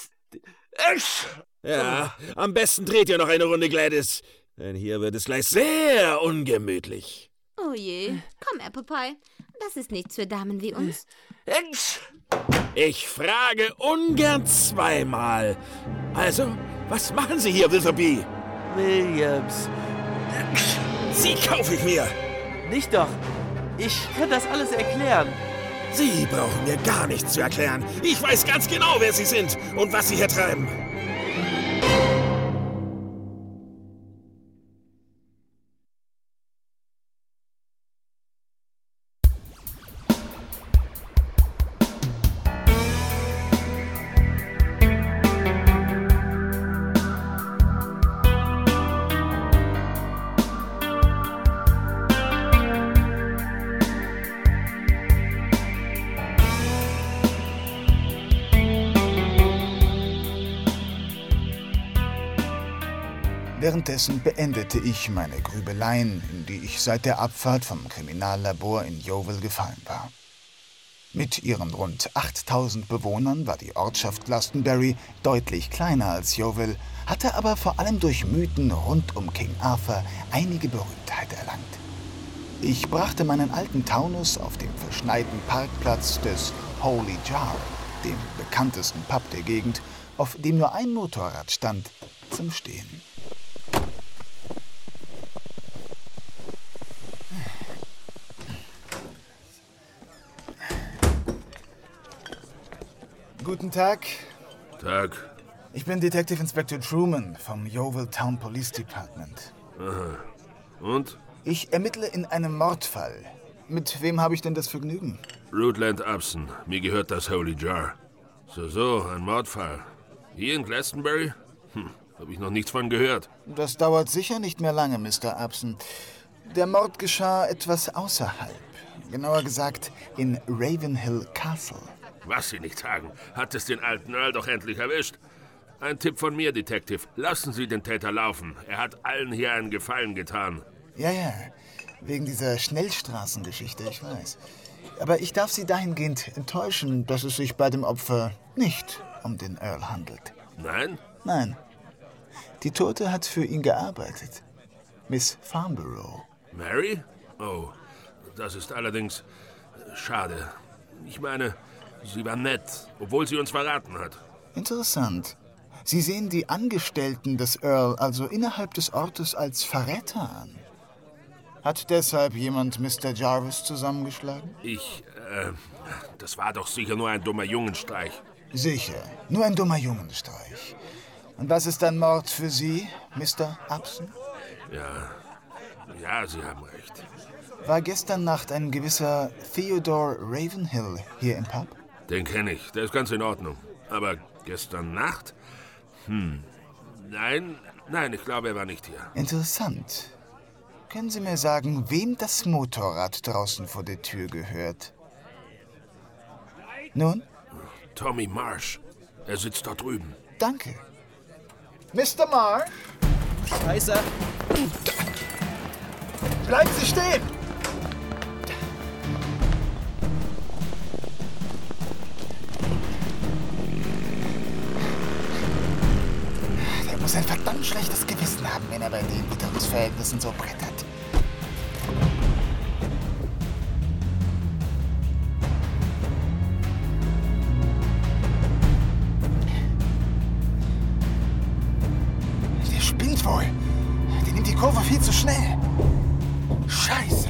Speaker 1: Ja, am besten dreht ihr noch eine Runde, Gladys. Denn hier wird es gleich sehr ungemütlich.
Speaker 13: Oh je. Komm, Apple Pie. Das ist nichts für Damen wie uns.
Speaker 1: Ich frage ungern zweimal. Also, was machen Sie hier, Willoughby?
Speaker 2: Williams.
Speaker 1: Sie kaufe ich mir.
Speaker 2: Nicht doch. Ich kann das alles erklären.
Speaker 1: Sie brauchen mir gar nichts zu erklären. Ich weiß ganz genau, wer Sie sind und was Sie hier treiben.
Speaker 7: Währenddessen beendete ich meine Grübeleien, in die ich seit der Abfahrt vom Kriminallabor in Yeovil gefallen war. Mit ihren rund achttausend Bewohnern war die Ortschaft Glastonbury deutlich kleiner als Yeovil, hatte aber vor allem durch Mythen rund um King Arthur einige Berühmtheit erlangt. Ich brachte meinen alten Taunus auf dem verschneiten Parkplatz des Holy Jar, dem bekanntesten Pub der Gegend, auf dem nur ein Motorrad stand, zum Stehen. Guten Tag.
Speaker 1: Tag.
Speaker 7: Ich bin Detective Inspector Truman vom Yeovil Town Police Department.
Speaker 1: Aha. Und?
Speaker 7: Ich ermittle in einem Mordfall. Mit wem habe ich denn das Vergnügen?
Speaker 1: Rutland Upson. Mir gehört das Holy Jar. So, so, ein Mordfall. Hier in Glastonbury? Hm, habe ich noch nichts von gehört.
Speaker 7: Das dauert sicher nicht mehr lange, Mister Upson. Der Mord geschah etwas außerhalb. Genauer gesagt in Ravenhill Castle.
Speaker 1: Was Sie nicht sagen, hat es den alten Earl doch endlich erwischt. Ein Tipp von mir, Detective. Lassen Sie den Täter laufen. Er hat allen hier einen Gefallen getan.
Speaker 7: Ja, ja. Wegen dieser Schnellstraßengeschichte, ich weiß. Aber ich darf Sie dahingehend enttäuschen, dass es sich bei dem Opfer nicht um den Earl handelt.
Speaker 1: Nein?
Speaker 7: Nein. Die Tote hat für ihn gearbeitet. Miss Farnborough.
Speaker 1: Mary? Oh, das ist allerdings schade. Ich meine, sie war nett, obwohl sie uns verraten hat.
Speaker 7: Interessant. Sie sehen die Angestellten des Earl also innerhalb des Ortes als Verräter an. Hat deshalb jemand Mister Jarvis zusammengeschlagen?
Speaker 20: Ich, äh, das war doch sicher nur ein dummer Jungenstreich.
Speaker 7: Sicher, nur ein dummer Jungenstreich. Und was ist ein Mord für Sie, Mister Upson?
Speaker 20: Ja, ja, Sie haben recht.
Speaker 7: War gestern Nacht ein gewisser Theodore Ravenhill hier im Pub?
Speaker 20: Den kenne ich, der ist ganz in Ordnung. Aber gestern Nacht? Hm, nein, nein, ich glaube, er war nicht hier.
Speaker 7: Interessant. Können Sie mir sagen, wem das Motorrad draußen vor der Tür gehört? Nun?
Speaker 20: Tommy Marsh. Er sitzt da drüben.
Speaker 7: Danke. Mister Marsh?
Speaker 12: Scheiße.
Speaker 7: Bleiben Sie stehen! Der muss ein verdammt schlechtes Gewissen haben, wenn er bei den Witterungsverhältnissen so brettert. Der spinnt wohl. Der nimmt die Kurve viel zu schnell. Scheiße.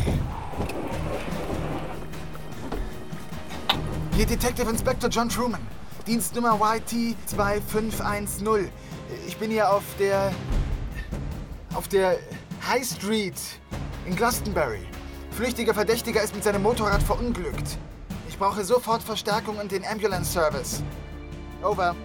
Speaker 7: Hier Detective Inspector John Truman. Dienstnummer Y T zwei fünf eins null. Ich bin hier auf der... auf der High Street in Glastonbury. Flüchtiger Verdächtiger ist mit seinem Motorrad verunglückt. Ich brauche sofort Verstärkung und den Ambulance Service. Over.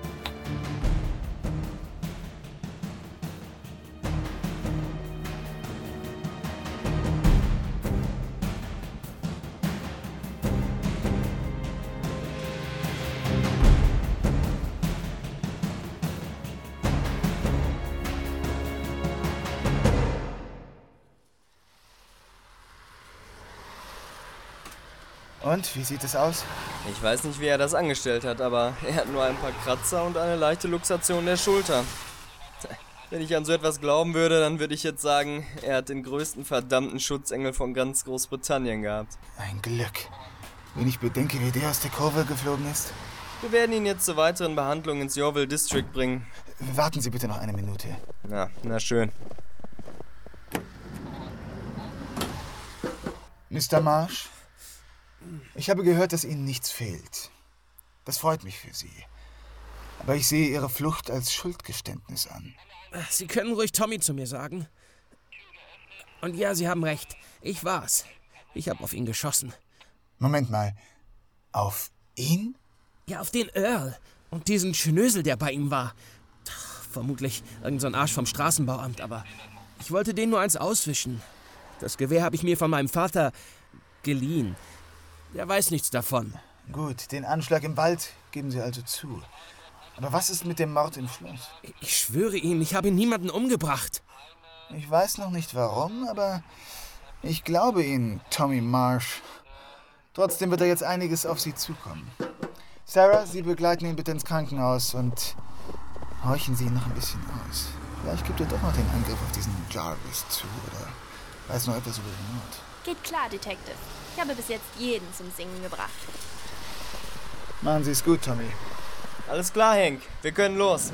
Speaker 7: Und, wie sieht es aus?
Speaker 21: Ich weiß nicht, wie er das angestellt hat, aber er hat nur ein paar Kratzer und eine leichte Luxation der Schulter. Wenn ich an so etwas glauben würde, dann würde ich jetzt sagen, er hat den größten verdammten Schutzengel von ganz Großbritannien gehabt.
Speaker 7: Ein Glück. Wenn ich bedenke, wie der aus der Kurve geflogen ist.
Speaker 21: Wir werden ihn jetzt zur weiteren Behandlung ins Yeovil District bringen.
Speaker 7: Warten Sie bitte noch eine Minute.
Speaker 21: Na, na schön.
Speaker 7: Mister Marsh? Ich habe gehört, dass Ihnen nichts fehlt. Das freut mich für Sie. Aber ich sehe Ihre Flucht als Schuldgeständnis an.
Speaker 22: Sie können ruhig Tommy zu mir sagen. Und ja, Sie haben recht. Ich war's. Ich habe auf ihn geschossen.
Speaker 7: Moment mal. Auf ihn?
Speaker 22: Ja, auf den Earl. Und diesen Schnösel, der bei ihm war. Vermutlich irgend so ein Arsch vom Straßenbauamt, aber ich wollte den nur eins auswischen. Das Gewehr habe ich mir von meinem Vater geliehen. Der weiß nichts davon.
Speaker 7: Gut, den Anschlag im Wald geben Sie also zu. Aber was ist mit dem Mord im Schloss?
Speaker 22: Ich schwöre Ihnen, ich habe niemanden umgebracht.
Speaker 7: Ich weiß noch nicht warum, aber ich glaube Ihnen, Tommy Marsh. Trotzdem wird da jetzt einiges auf Sie zukommen. Sarah, Sie begleiten ihn bitte ins Krankenhaus und horchen Sie ihn noch ein bisschen aus. Vielleicht gibt er doch noch den Angriff auf diesen Jarvis zu oder weiß noch etwas über den Mord.
Speaker 23: Geht klar, Detective. Ich habe bis jetzt jeden zum Singen gebracht.
Speaker 7: Machen Sie es gut, Tommy.
Speaker 21: Alles klar, Hank. Wir können los.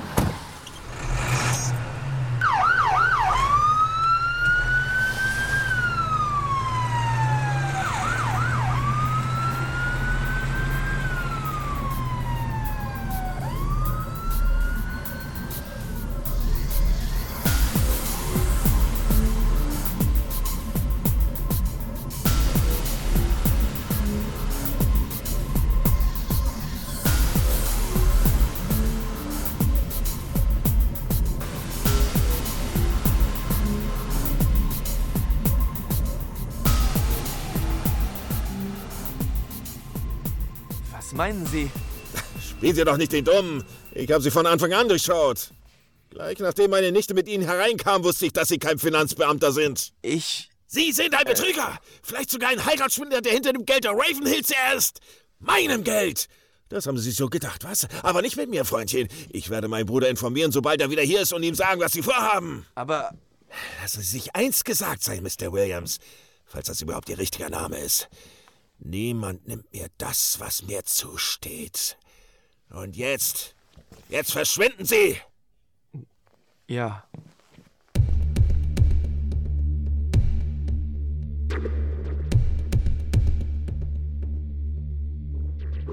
Speaker 2: Was meinen Sie?
Speaker 4: Spielen Sie doch nicht den Dummen. Ich habe Sie von Anfang an durchschaut. Gleich nachdem meine Nichte mit Ihnen hereinkam, wusste ich, dass Sie kein Finanzbeamter sind.
Speaker 2: Ich...
Speaker 4: Sie sind ein Betrüger! Vielleicht sogar ein Heiratsschwindler, der hinter dem Geld der Ravenhills ist! Meinem Geld! Das haben Sie sich so gedacht, was? Aber nicht mit mir, Freundchen. Ich werde meinen Bruder informieren, sobald er wieder hier ist und ihm sagen, was Sie vorhaben.
Speaker 2: Aber...
Speaker 4: Lassen Sie sich eins gesagt sein, Mister Williams, falls das überhaupt Ihr richtiger Name ist. Niemand nimmt mir das, was mir zusteht. Und jetzt, jetzt verschwinden Sie!
Speaker 2: Ja.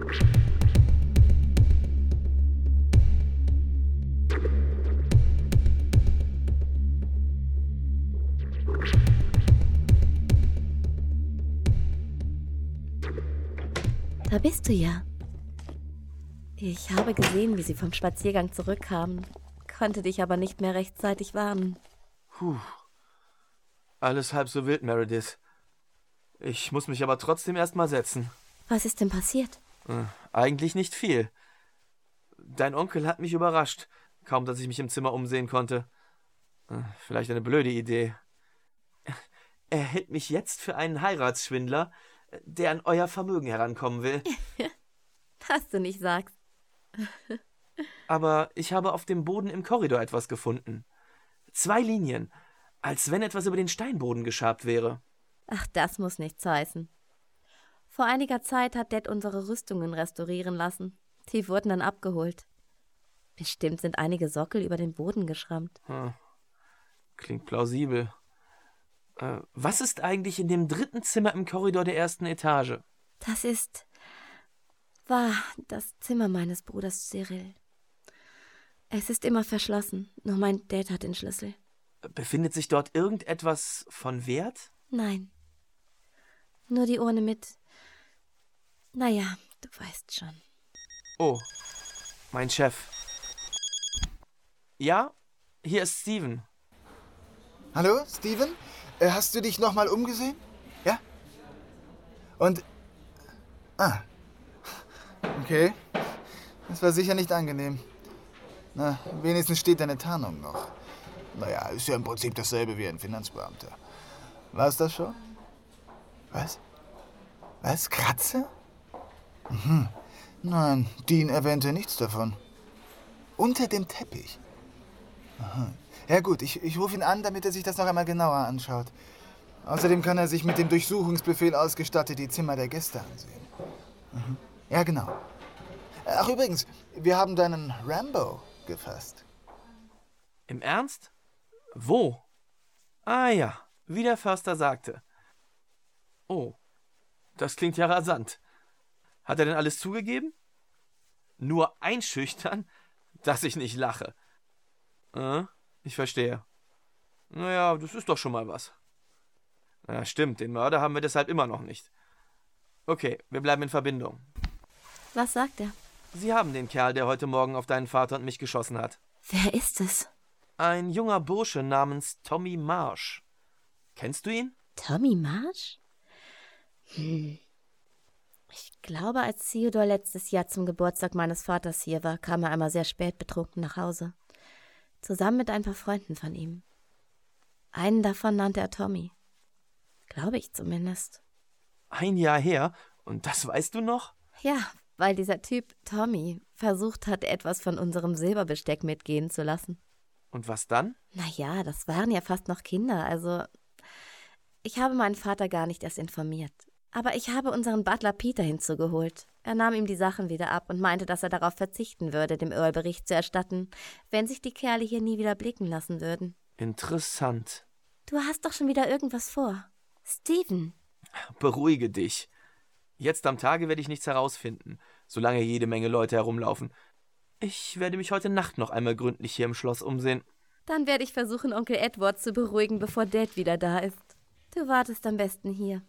Speaker 3: Da bist du ja. Ich habe gesehen, wie sie vom Spaziergang zurückkamen, konnte dich aber nicht mehr rechtzeitig warnen.
Speaker 2: Puh. Alles halb so wild, Meredith. Ich muss mich aber trotzdem erst mal setzen.
Speaker 3: Was ist denn passiert?
Speaker 2: Äh, eigentlich nicht viel. Dein Onkel hat mich überrascht, kaum dass ich mich im Zimmer umsehen konnte. Äh, vielleicht eine blöde Idee. Er hält mich jetzt für einen Heiratsschwindler, der an euer Vermögen herankommen will.
Speaker 3: Was du nicht sagst.
Speaker 2: Aber ich habe auf dem Boden im Korridor etwas gefunden. Zwei Linien, als wenn etwas über den Steinboden geschabt wäre.
Speaker 3: Ach, das muss nichts heißen. Vor einiger Zeit hat Dad unsere Rüstungen restaurieren lassen. Die wurden dann abgeholt. Bestimmt sind einige Sockel über den Boden geschrammt.
Speaker 2: Hm. Klingt plausibel. Äh, was ist eigentlich in dem dritten Zimmer im Korridor der ersten Etage?
Speaker 3: Das ist... war das Zimmer meines Bruders Cyril. Es ist immer verschlossen, nur mein Dad hat den Schlüssel.
Speaker 2: Befindet sich dort irgendetwas von Wert?
Speaker 3: Nein. Nur die Urne mit... Naja, du weißt schon.
Speaker 2: Oh, mein Chef. Ja, hier ist Steven.
Speaker 7: Hallo, Steven? Äh, hast du dich nochmal umgesehen? Ja? Und... Ah. Okay. Das war sicher nicht angenehm. Na, wenigstens steht deine Tarnung noch. Naja, ist ja im Prinzip dasselbe wie ein Finanzbeamter. War's das schon? Was? Was? Kratze? Mhm. Nein, Dean erwähnte nichts davon. Unter dem Teppich? Aha. Ja gut, ich, ich rufe ihn an, damit er sich das noch einmal genauer anschaut. Außerdem kann er sich mit dem Durchsuchungsbefehl ausgestattet die Zimmer der Gäste ansehen. Mhm. Ja, genau. Ach übrigens, wir haben deinen Rambo gefasst.
Speaker 2: Im Ernst? Wo? Ah ja, wie der Förster sagte. Oh, das klingt ja rasant. Hat er denn alles zugegeben? Nur einschüchtern, dass ich nicht lache. Äh, ich verstehe. Naja, das ist doch schon mal was. Ja, stimmt, den Mörder haben wir deshalb immer noch nicht. Okay, wir bleiben in Verbindung.
Speaker 3: Was sagt er?
Speaker 2: Sie haben den Kerl, der heute Morgen auf deinen Vater und mich geschossen hat.
Speaker 3: Wer ist es?
Speaker 2: Ein junger Bursche namens Tommy Marsh. Kennst du ihn?
Speaker 3: Tommy Marsh? Hm. Ich glaube, als Theodor letztes Jahr zum Geburtstag meines Vaters hier war, kam er einmal sehr spät betrunken nach Hause. Zusammen mit ein paar Freunden von ihm. Einen davon nannte er Tommy. Glaube ich zumindest.
Speaker 2: Ein Jahr her? Und das weißt du noch?
Speaker 3: Ja, weil dieser Typ, Tommy, versucht hat, etwas von unserem Silberbesteck mitgehen zu lassen.
Speaker 2: Und was dann?
Speaker 3: Naja, das waren ja fast noch Kinder, also... Ich habe meinen Vater gar nicht erst informiert. Aber ich habe unseren Butler Peter hinzugeholt. Er nahm ihm die Sachen wieder ab und meinte, dass er darauf verzichten würde, dem Earl Bericht zu erstatten, wenn sich die Kerle hier nie wieder blicken lassen würden.
Speaker 2: Interessant.
Speaker 3: Du hast doch schon wieder irgendwas vor. Steven.
Speaker 2: Beruhige dich. Jetzt am Tage werde ich nichts herausfinden, solange jede Menge Leute herumlaufen. Ich werde mich heute Nacht noch einmal gründlich hier im Schloss umsehen.
Speaker 3: Dann werde ich versuchen, Onkel Edward zu beruhigen, bevor Dad wieder da ist. Du wartest am besten hier.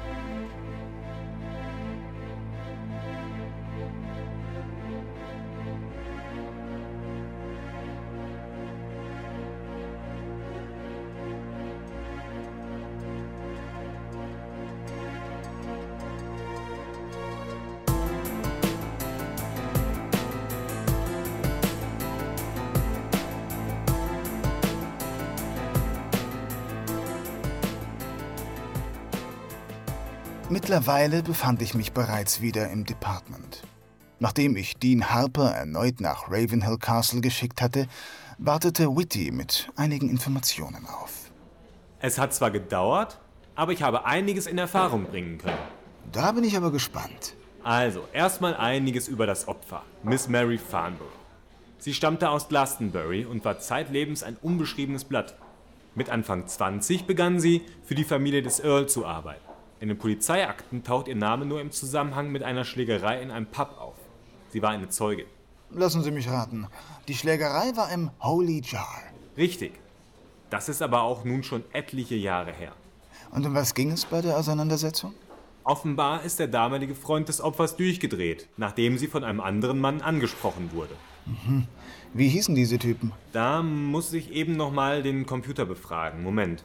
Speaker 7: Mittlerweile befand ich mich bereits wieder im Department. Nachdem ich Dean Harper erneut nach Ravenhill Castle geschickt hatte, wartete Whitty mit einigen Informationen auf.
Speaker 16: Es hat zwar gedauert, aber ich habe einiges in Erfahrung bringen können.
Speaker 7: Da bin ich aber gespannt.
Speaker 16: Also, erstmal einiges über das Opfer, Miss Mary Farnborough. Sie stammte aus Glastonbury und war zeitlebens ein unbeschriebenes Blatt. Mit Anfang zwanzig begann sie, für die Familie des Earl zu arbeiten. In den Polizeiakten taucht ihr Name nur im Zusammenhang mit einer Schlägerei in einem Pub auf. Sie war eine Zeugin.
Speaker 7: Lassen Sie mich raten. Die Schlägerei war im Holy Jar.
Speaker 16: Richtig. Das ist aber auch nun schon etliche Jahre her.
Speaker 7: Und um was ging es bei der Auseinandersetzung?
Speaker 16: Offenbar ist der damalige Freund des Opfers durchgedreht, nachdem sie von einem anderen Mann angesprochen wurde.
Speaker 7: Mhm. Wie hießen diese Typen?
Speaker 16: Da muss ich eben noch mal den Computer befragen. Moment.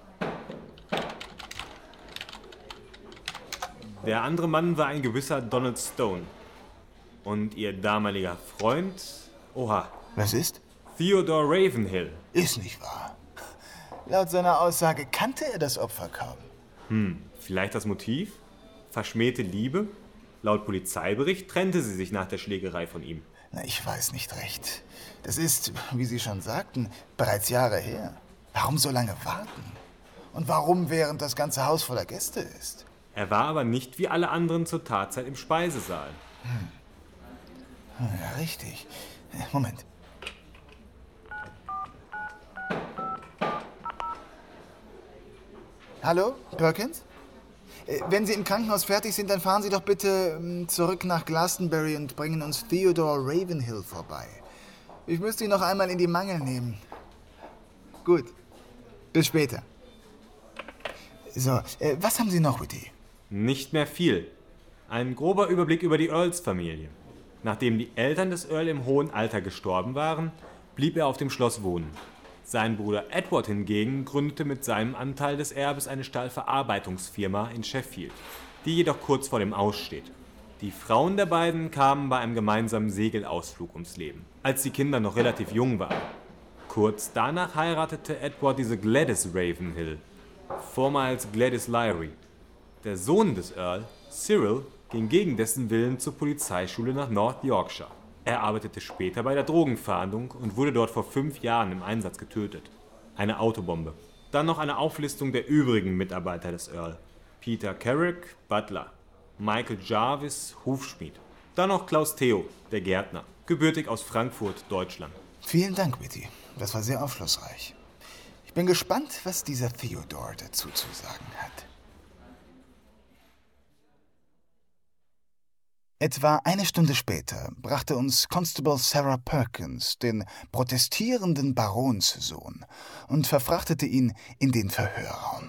Speaker 16: Der andere Mann war ein gewisser Donald Stone. Und ihr damaliger Freund... Oha.
Speaker 7: Was ist?
Speaker 16: Theodore Ravenhill.
Speaker 7: Ist nicht wahr. Laut seiner Aussage kannte er das Opfer kaum.
Speaker 16: Hm, vielleicht das Motiv? Verschmähte Liebe? Laut Polizeibericht trennte sie sich nach der Schlägerei von ihm.
Speaker 7: Na, ich weiß nicht recht. Das ist, wie Sie schon sagten, bereits Jahre her. Warum so lange warten? Und warum, während das ganze Haus voller Gäste ist?
Speaker 16: Er war aber nicht wie alle anderen zur Tatzeit im Speisesaal.
Speaker 7: Hm. Ja, richtig. Moment. Hallo, Perkins? Wenn Sie im Krankenhaus fertig sind, dann fahren Sie doch bitte zurück nach Glastonbury und bringen uns Theodore Ravenhill vorbei. Ich müsste ihn noch einmal in die Mangel nehmen. Gut. Bis später. So, äh, was haben Sie noch, Whitty?
Speaker 16: Nicht mehr viel. Ein grober Überblick über die Earls-Familie. Nachdem die Eltern des Earl im hohen Alter gestorben waren, blieb er auf dem Schloss wohnen. Sein Bruder Edward hingegen gründete mit seinem Anteil des Erbes eine Stahlverarbeitungsfirma in Sheffield, die jedoch kurz vor dem Aus steht. Die Frauen der beiden kamen bei einem gemeinsamen Segelausflug ums Leben, als die Kinder noch relativ jung waren. Kurz danach heiratete Edward diese Gladys Ravenhill, vormals Gladys Lyrie. Der Sohn des Earl, Cyril, ging gegen dessen Willen zur Polizeischule nach North Yorkshire. Er arbeitete später bei der Drogenfahndung und wurde dort vor fünf Jahren im Einsatz getötet. Eine Autobombe. Dann noch eine Auflistung der übrigen Mitarbeiter des Earl. Peter Carrick, Butler. Michael Jarvis, Hufschmied. Dann noch Klaus Theo, der Gärtner, gebürtig aus Frankfurt, Deutschland.
Speaker 7: Vielen Dank, Whitty. Das war sehr aufschlussreich. Ich bin gespannt, was dieser Theodore dazu zu sagen hat. Etwa eine Stunde später brachte uns Constable Sarah Perkins, den protestierenden Baronssohn, und verfrachtete ihn in den Verhörraum.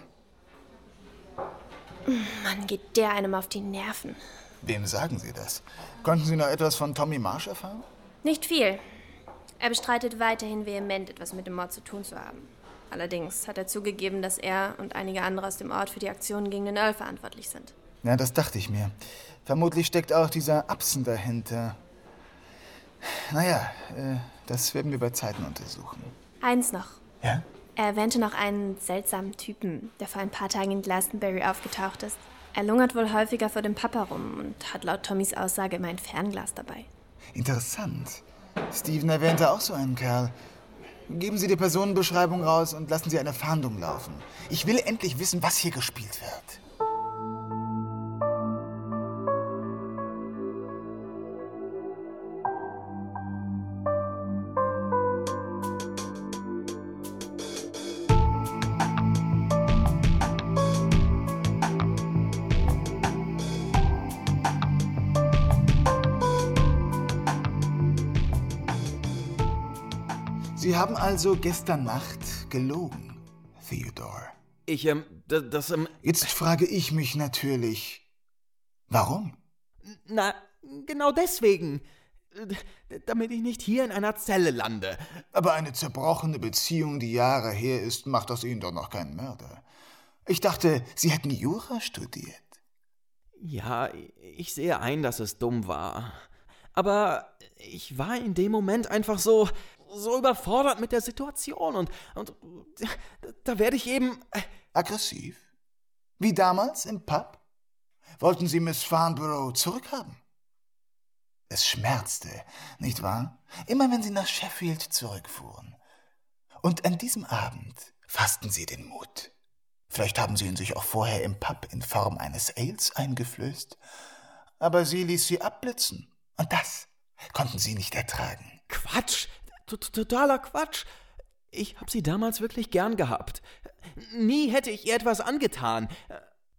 Speaker 23: Mann, geht der einem auf die Nerven.
Speaker 7: Wem sagen Sie das? Konnten Sie noch etwas von Tommy Marsh erfahren?
Speaker 23: Nicht viel. Er bestreitet weiterhin vehement, etwas mit dem Mord zu tun zu haben. Allerdings hat er zugegeben, dass er und einige andere aus dem Ort für die Aktionen gegen den Earl verantwortlich sind.
Speaker 7: Ja, das dachte ich mir. Vermutlich steckt auch dieser Absen dahinter. Naja, äh, das werden wir bei Zeiten untersuchen.
Speaker 23: Eins noch.
Speaker 7: Ja?
Speaker 23: Er erwähnte noch einen seltsamen Typen, der vor ein paar Tagen in Glastonbury aufgetaucht ist. Er lungert wohl häufiger vor dem Pub herum und hat laut Tommys Aussage immer ein Fernglas dabei.
Speaker 7: Interessant. Steven erwähnte auch so einen Kerl. Geben Sie die Personenbeschreibung raus und lassen Sie eine Fahndung laufen. Ich will endlich wissen, was hier gespielt wird. Sie haben also gestern Nacht gelogen, Theodore.
Speaker 12: Ich, ähm, das, das ähm...
Speaker 7: Jetzt frage ich mich natürlich, warum?
Speaker 12: Na, genau deswegen. Damit ich nicht hier in einer Zelle lande.
Speaker 7: Aber eine zerbrochene Beziehung, die Jahre her ist, macht aus Ihnen doch noch keinen Mörder. Ich dachte, Sie hätten Jura studiert.
Speaker 12: Ja, ich sehe ein, dass es dumm war. Aber ich war in dem Moment einfach so... so überfordert mit der Situation und, und da werde ich eben...
Speaker 7: Aggressiv? Wie damals im Pub? Wollten Sie Miss Farnborough zurückhaben? Es schmerzte, nicht wahr? Immer wenn Sie nach Sheffield zurückfuhren. Und an diesem Abend fassten Sie den Mut. Vielleicht haben Sie ihn sich auch vorher im Pub in Form eines Ales eingeflößt. Aber sie ließ Sie abblitzen. Und das konnten Sie nicht ertragen.
Speaker 12: Quatsch! Totaler Quatsch. Ich habe sie damals wirklich gern gehabt. Nie hätte ich ihr etwas angetan.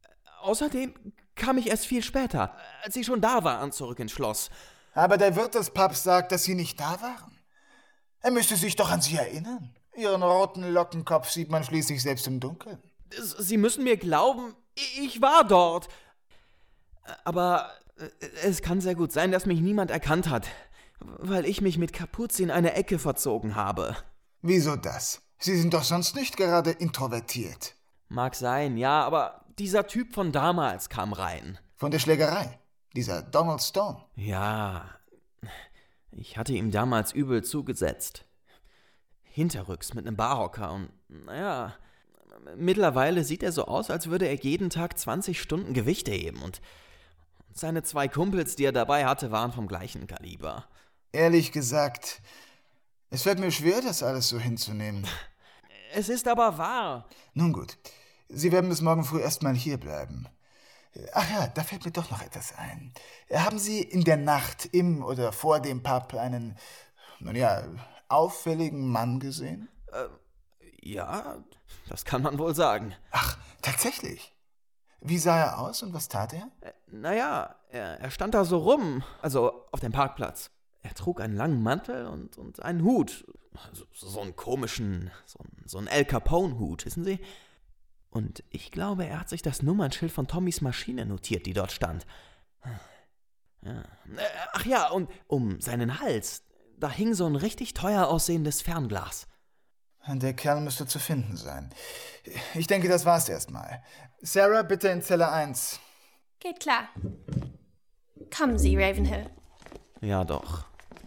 Speaker 12: Außerdem kam ich erst viel später, als Sie schon da waren, zurück ins Schloss.
Speaker 7: Aber der Wirt des Pubs sagt, dass Sie nicht da waren. Er müsste sich doch an Sie erinnern. Ihren roten Lockenkopf sieht man schließlich selbst im Dunkeln.
Speaker 12: Sie müssen mir glauben, ich war dort. Aber es kann sehr gut sein, dass mich niemand erkannt hat, weil ich mich mit Kapuze in eine Ecke verzogen habe.
Speaker 7: Wieso das? Sie sind doch sonst nicht gerade introvertiert.
Speaker 12: Mag sein, ja, aber dieser Typ von damals kam rein.
Speaker 7: Von der Schlägerei? Dieser Donald Stone?
Speaker 12: Ja, ich hatte ihm damals übel zugesetzt. Hinterrücks mit einem Barhocker und, naja, mittlerweile sieht er so aus, als würde er jeden Tag zwanzig Stunden Gewichte heben und seine zwei Kumpels, die er dabei hatte, waren vom gleichen Kaliber.
Speaker 7: Ehrlich gesagt, es fällt mir schwer, das alles so hinzunehmen.
Speaker 12: Es ist aber wahr.
Speaker 7: Nun gut, Sie werden bis morgen früh erstmal hier bleiben. Ach ja, da fällt mir doch noch etwas ein. Haben Sie in der Nacht im oder vor dem Pub einen, nun ja, auffälligen Mann gesehen?
Speaker 12: Äh, ja, das kann man wohl sagen.
Speaker 7: Ach, tatsächlich? Wie sah er aus und was tat er?
Speaker 12: Äh, naja, er, er stand da so rum, also auf dem Parkplatz. Er trug einen langen Mantel und, und einen Hut. So, so einen komischen, so, so einen Al Capone-Hut, wissen Sie? Und ich glaube, er hat sich das Nummernschild von Tommys Maschine notiert, die dort stand. Ja. Ach ja, und um seinen Hals, da hing so ein richtig teuer aussehendes Fernglas.
Speaker 7: Der Kerl müsste zu finden sein. Ich denke, das war's erstmal. Sarah, bitte in Zelle eins.
Speaker 23: Geht klar. Kommen Sie, Ravenhill.
Speaker 12: Ja, doch.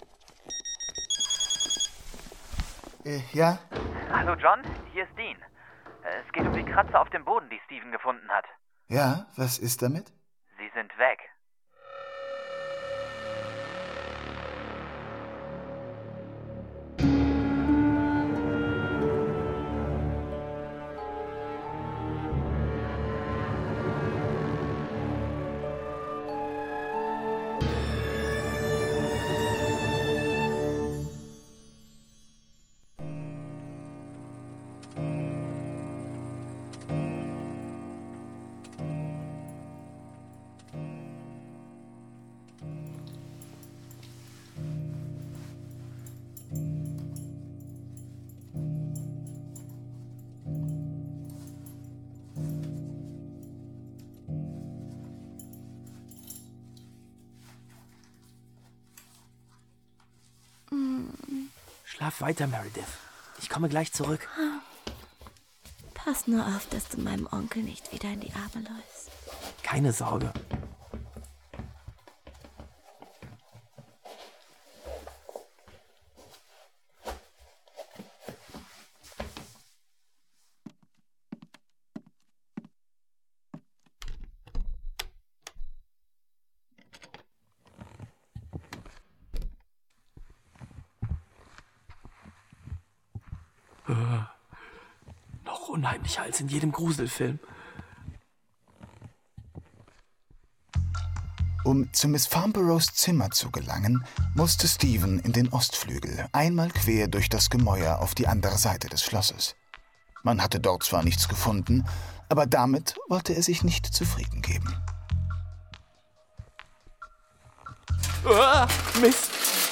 Speaker 7: Äh, ja?
Speaker 5: Hallo John, hier ist Dean. Es geht um die Kratzer auf dem Boden, die Steven gefunden hat.
Speaker 7: Ja, was ist damit?
Speaker 5: Sie sind weg.
Speaker 2: Schlaf weiter, Meredith. Ich komme gleich zurück.
Speaker 3: Pass nur auf, dass du meinem Onkel nicht wieder in die Arme läufst.
Speaker 2: Keine Sorge. Noch unheimlicher als in jedem Gruselfilm.
Speaker 7: Um zu Miss Farnboroughs Zimmer zu gelangen, musste Stephen in den Ostflügel, einmal quer durch das Gemäuer auf die andere Seite des Schlosses. Man hatte dort zwar nichts gefunden, aber damit wollte er sich nicht zufrieden geben.
Speaker 2: Oh, Mist!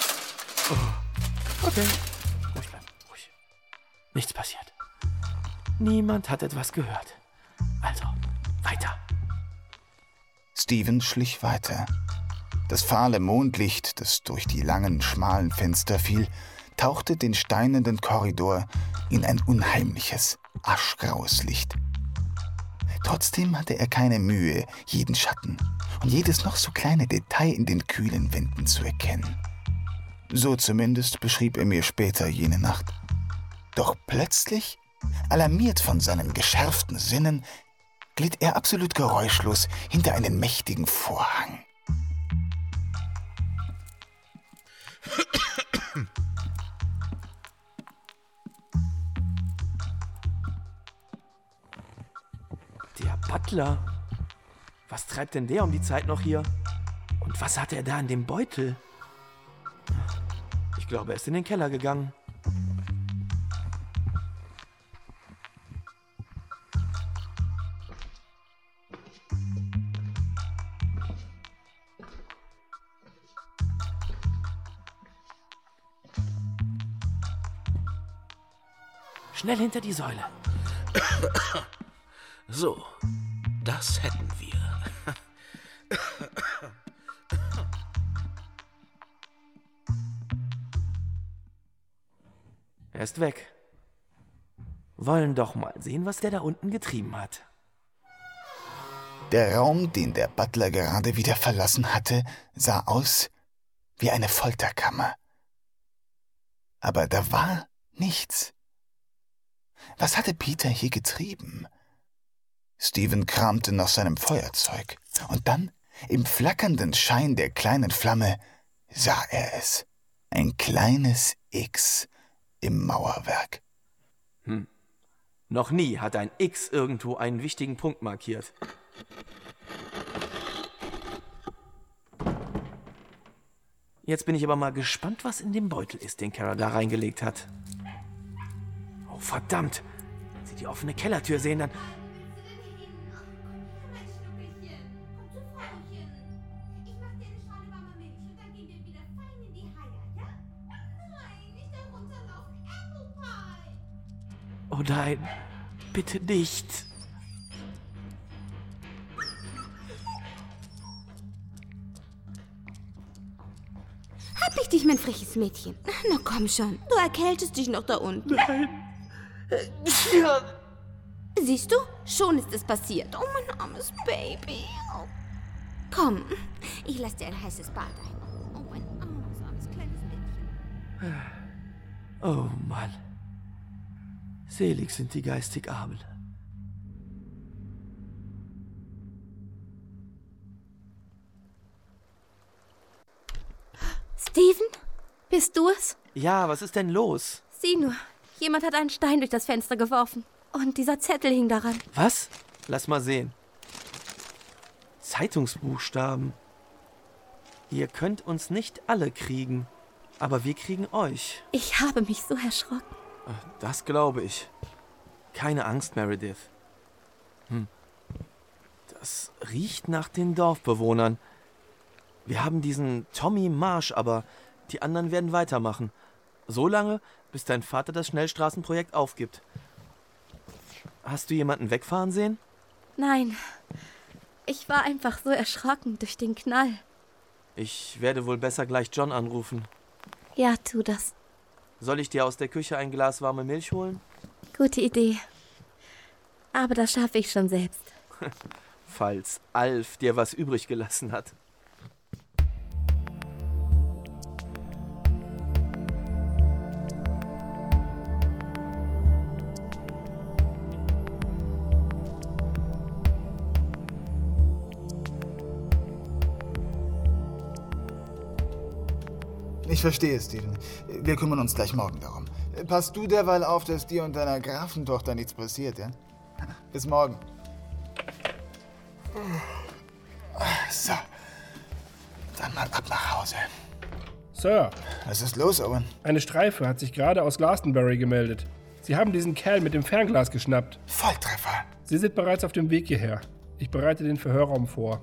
Speaker 2: Oh. Okay. Ruhig bleiben, ruhig. Nichts passiert. Niemand hat etwas gehört. Also, weiter.
Speaker 7: Stephen schlich weiter. Das fahle Mondlicht, das durch die langen, schmalen Fenster fiel, tauchte den steinernen Korridor in ein unheimliches, aschgraues Licht. Trotzdem hatte er keine Mühe, jeden Schatten und jedes noch so kleine Detail in den kühlen Wänden zu erkennen. So zumindest beschrieb er mir später jene Nacht. Doch plötzlich, alarmiert von seinen geschärften Sinnen, glitt er absolut geräuschlos hinter einen mächtigen Vorhang.
Speaker 2: Der Butler? Was treibt denn der um die Zeit noch hier? Und was hat er da in dem Beutel? Ich glaube, er ist in den Keller gegangen. Schnell hinter die Säule.
Speaker 20: So, das hätten wir.
Speaker 2: Er ist weg. Wollen doch mal sehen, was der da unten getrieben hat.
Speaker 7: Der Raum, den der Butler gerade wieder verlassen hatte, sah aus wie eine Folterkammer. Aber da war nichts. Was hatte Peter hier getrieben? Steven kramte nach seinem Feuerzeug, und dann, im flackernden Schein der kleinen Flamme, sah er es. Ein kleines X im Mauerwerk.
Speaker 2: Hm. Noch nie hat ein X irgendwo einen wichtigen Punkt markiert. Jetzt bin ich aber mal gespannt, was in dem Beutel ist, den Kara da reingelegt hat. Oh, verdammt. Wenn Sie die offene Kellertür sehen, dann... Oh nein, bitte nicht.
Speaker 13: Hab ich dich, mein freches Mädchen. Na komm schon, du erkältest dich noch da unten.
Speaker 2: Nein.
Speaker 13: Ja. Siehst du, schon ist es passiert. Oh, mein armes Baby. Oh. Komm, ich lass dir ein heißes Bad ein. Oh, mein armes, armes kleines Mädchen.
Speaker 2: Oh Mann. Selig sind die geistig Armen.
Speaker 3: Steven? Bist du es?
Speaker 2: Ja, was ist denn los?
Speaker 3: Sieh nur, jemand hat einen Stein durch das Fenster geworfen. Und dieser Zettel hing daran.
Speaker 2: Was? Lass mal sehen. Zeitungsbuchstaben. Ihr könnt uns nicht alle kriegen, aber wir kriegen euch.
Speaker 3: Ich habe mich so erschrocken.
Speaker 2: Das glaube ich. Keine Angst, Meredith. Hm. Das riecht nach den Dorfbewohnern. Wir haben diesen Tommy Marsh, aber die anderen werden weitermachen. So lange, bis dein Vater das Schnellstraßenprojekt aufgibt. Hast du jemanden wegfahren sehen?
Speaker 3: Nein. Ich war einfach so erschrocken durch den Knall.
Speaker 2: Ich werde wohl besser gleich John anrufen.
Speaker 3: Ja, tu das.
Speaker 2: Soll ich dir aus der Küche ein Glas warme Milch holen?
Speaker 3: Gute Idee. Aber das schaffe ich schon selbst.
Speaker 2: Falls Alf dir was übrig gelassen hat.
Speaker 7: Ich verstehe, Steven. Wir kümmern uns gleich morgen darum. Passt du derweil auf, dass dir und deiner Grafentochter nichts passiert, ja? Bis morgen. So. Dann mal ab nach Hause.
Speaker 6: Sir.
Speaker 7: Was ist los, Owen?
Speaker 6: Eine Streife hat sich gerade aus Glastonbury gemeldet. Sie haben diesen Kerl mit dem Fernglas geschnappt.
Speaker 7: Volltreffer.
Speaker 6: Sie sind bereits auf dem Weg hierher. Ich bereite den Verhörraum vor.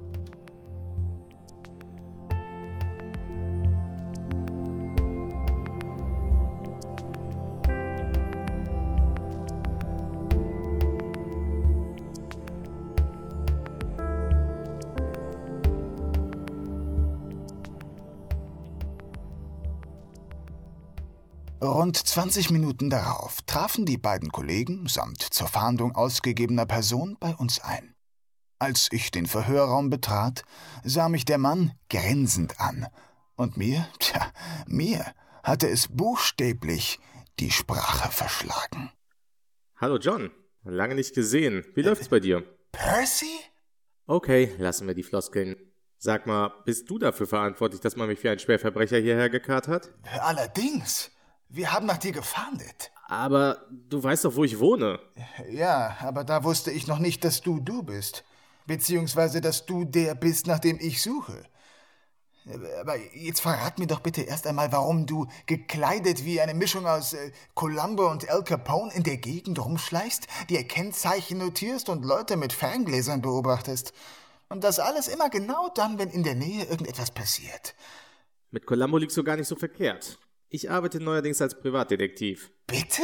Speaker 7: Rund zwanzig Minuten darauf trafen die beiden Kollegen samt zur Fahndung ausgegebener Person bei uns ein. Als ich den Verhörraum betrat, sah mich der Mann grinsend an. Und mir, tja, mir hatte es buchstäblich die Sprache verschlagen.
Speaker 16: Hallo John, lange nicht gesehen. Wie läuft's bei dir?
Speaker 7: Percy?
Speaker 16: Okay, lassen wir die Floskeln. Sag mal, bist du dafür verantwortlich, dass man mich wie ein Schwerverbrecher hierher gekarrt hat?
Speaker 7: Allerdings. Wir haben nach dir gefahndet.
Speaker 16: Aber du weißt doch, wo ich wohne.
Speaker 7: Ja, aber da wusste ich noch nicht, dass du du bist. Beziehungsweise, dass du der bist, nach dem ich suche. Aber jetzt verrat mir doch bitte erst einmal, warum du, gekleidet wie eine Mischung aus äh, Columbo und Al Capone, in der Gegend rumschleichst, dir Kennzeichen notierst und Leute mit Ferngläsern beobachtest. Und das alles immer genau dann, wenn in der Nähe irgendetwas passiert.
Speaker 16: Mit Columbo liegst du gar nicht so verkehrt. Ich arbeite neuerdings als Privatdetektiv.
Speaker 7: Bitte?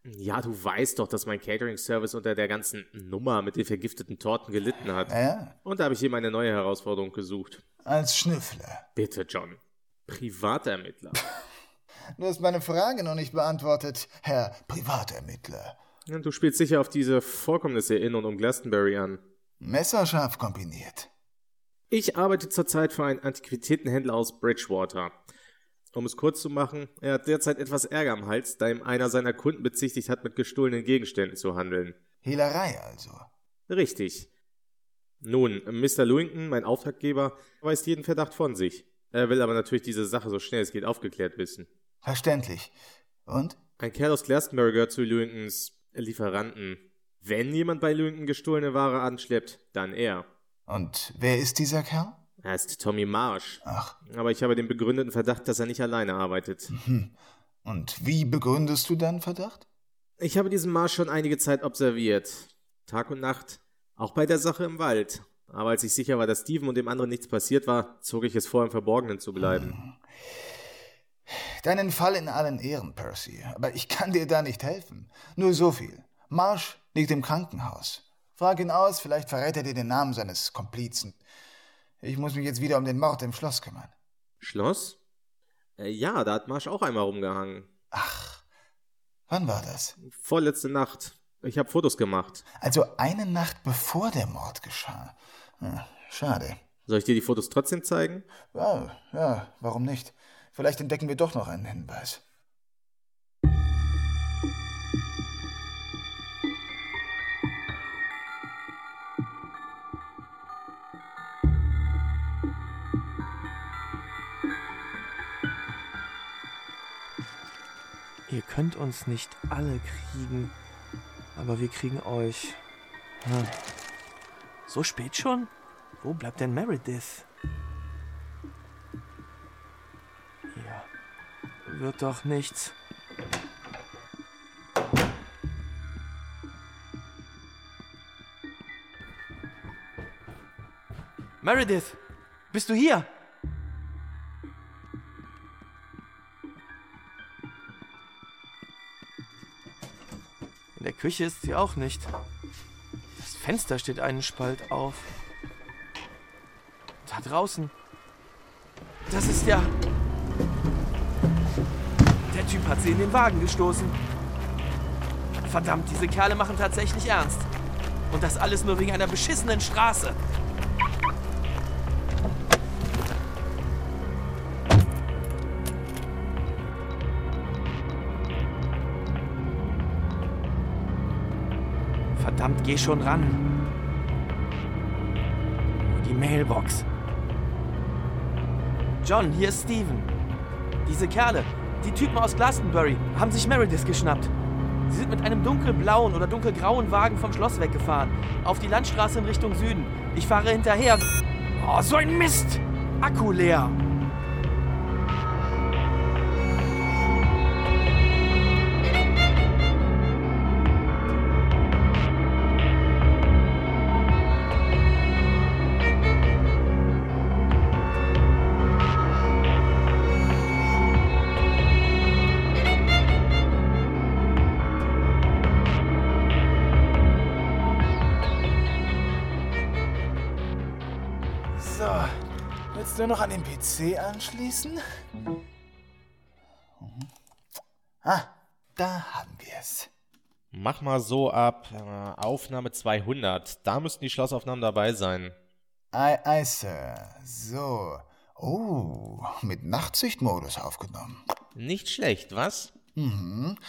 Speaker 8: Ja, du weißt doch, dass mein Catering-Service unter der ganzen Nummer mit den vergifteten Torten gelitten hat.
Speaker 7: Ja?
Speaker 8: Und da habe ich ihm eine neue Herausforderung gesucht.
Speaker 7: Als Schnüffler.
Speaker 8: Bitte, John. Privatermittler.
Speaker 7: Du hast meine Frage noch nicht beantwortet, Herr Privatermittler.
Speaker 8: Und du spielst sicher auf diese Vorkommnisse in und um Glastonbury an.
Speaker 7: Messerscharf kombiniert.
Speaker 8: Ich arbeite zurzeit für einen Antiquitätenhändler aus Bridgewater. Um es kurz zu machen, er hat derzeit etwas Ärger am Hals, da ihm einer seiner Kunden bezichtigt hat, mit gestohlenen Gegenständen zu handeln.
Speaker 7: Hehlerei also.
Speaker 8: Richtig. Nun, Mister Lewington, mein Auftraggeber, weist jeden Verdacht von sich. Er will aber natürlich diese Sache so schnell es geht aufgeklärt wissen.
Speaker 7: Verständlich. Und?
Speaker 8: Ein Kerl aus Glastonbury gehört zu Lewingtons Lieferanten. Wenn jemand bei Lewington gestohlene Ware anschleppt, dann er.
Speaker 7: Und wer ist dieser Kerl?
Speaker 8: Er ist Tommy Marsh.
Speaker 7: Ach.
Speaker 8: Aber ich habe den begründeten Verdacht, dass er nicht alleine arbeitet.
Speaker 7: Mhm. Und wie begründest du deinen Verdacht?
Speaker 8: Ich habe diesen Marsh schon einige Zeit observiert. Tag und Nacht. Auch bei der Sache im Wald. Aber als ich sicher war, dass Steven und dem anderen nichts passiert war, zog ich es vor, im Verborgenen zu bleiben.
Speaker 7: Deinen Fall in allen Ehren, Percy. Aber ich kann dir da nicht helfen. Nur so viel. Marsh liegt im Krankenhaus. Frag ihn aus, vielleicht verrät er dir den Namen seines Komplizen. Ich muss mich jetzt wieder um den Mord im Schloss kümmern.
Speaker 8: Schloss? Äh, ja, da hat Marsh auch einmal rumgehangen.
Speaker 7: Ach, wann war das?
Speaker 8: Vorletzte Nacht. Ich habe Fotos gemacht.
Speaker 7: Also eine Nacht bevor der Mord geschah. Hm, schade.
Speaker 8: Soll ich dir die Fotos trotzdem zeigen?
Speaker 7: Ja, ja, warum nicht? Vielleicht entdecken wir doch noch einen Hinweis.
Speaker 2: Ihr könnt uns nicht alle kriegen, aber wir kriegen euch. Hm. So spät schon? Wo bleibt denn Meredith? Hier wird doch nichts. Meredith, bist du hier? In der Küche ist sie auch nicht. Das Fenster steht einen Spalt auf. Da draußen. Das ist ja... Der Typ hat sie in den Wagen gestoßen. Verdammt, diese Kerle machen tatsächlich ernst. Und das alles nur wegen einer beschissenen Straße. Verdammt, geh schon ran. Die Mailbox. John, hier ist Steven. Diese Kerle, die Typen aus Glastonbury, haben sich Meredith geschnappt. Sie sind mit einem dunkelblauen oder dunkelgrauen Wagen vom Schloss weggefahren. Auf die Landstraße in Richtung Süden. Ich fahre hinterher. Oh, so ein Mist! Akku leer.
Speaker 7: Willst du noch an den P C anschließen? Ah, da haben wir es.
Speaker 8: Mach mal so ab äh, Aufnahme zweihundert. Da müssten die Schlossaufnahmen dabei sein.
Speaker 7: Ei, ei, Sir. So. Oh, mit Nachtsichtmodus aufgenommen.
Speaker 8: Nicht schlecht, was?
Speaker 7: Mhm.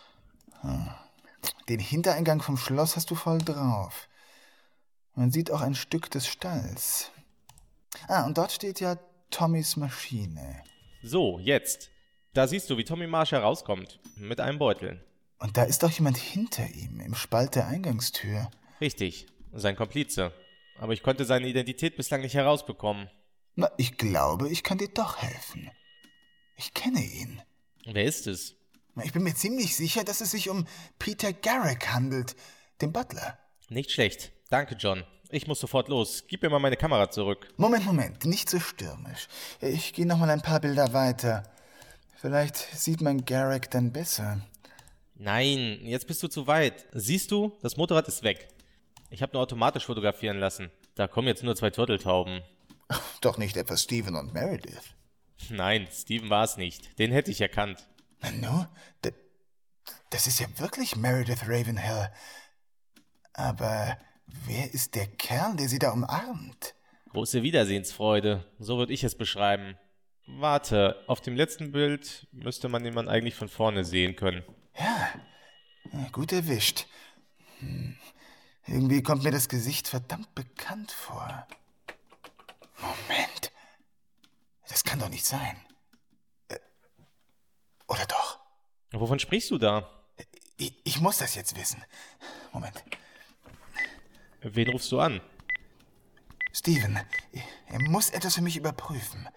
Speaker 7: Den Hintereingang vom Schloss hast du voll drauf. Man sieht auch ein Stück des Stalls. Ah, und dort steht ja Tommys Maschine.
Speaker 8: So, jetzt. Da siehst du, wie Tommy Marsh herauskommt. Mit einem Beutel.
Speaker 7: Und da ist doch jemand hinter ihm, im Spalt der Eingangstür.
Speaker 8: Richtig, sein Komplize. Aber ich konnte seine Identität bislang nicht herausbekommen.
Speaker 7: Na, ich glaube, ich kann dir doch helfen. Ich kenne ihn.
Speaker 8: Wer ist es?
Speaker 7: Ich bin mir ziemlich sicher, dass es sich um Peter Garrick handelt, den Butler.
Speaker 8: Nicht schlecht. Danke, John. Ich muss sofort los. Gib mir mal meine Kamera zurück.
Speaker 7: Moment, Moment. Nicht so stürmisch. Ich gehe noch mal ein paar Bilder weiter. Vielleicht sieht man Garrick dann besser.
Speaker 8: Nein, jetzt bist du zu weit. Siehst du, das Motorrad ist weg. Ich habe nur automatisch fotografieren lassen. Da kommen jetzt nur zwei Turteltauben.
Speaker 7: Doch nicht etwa Steven und Meredith.
Speaker 8: Nein, Steven war es nicht. Den hätte ich erkannt.
Speaker 7: No, d- das ist ja wirklich Meredith Ravenhill. Aber wer ist der Kerl, der sie da umarmt?
Speaker 8: Große Wiedersehensfreude, so würde ich es beschreiben. Warte, auf dem letzten Bild müsste man den Mann eigentlich von vorne sehen können.
Speaker 7: Ja, gut erwischt. Hm. Irgendwie kommt mir das Gesicht verdammt bekannt vor. Moment. Das kann doch nicht sein. Äh, oder doch?
Speaker 8: Wovon sprichst du da?
Speaker 7: Ich, ich muss das jetzt wissen. Moment.
Speaker 8: Wen rufst du an?
Speaker 7: Steven. Er muss etwas für mich überprüfen.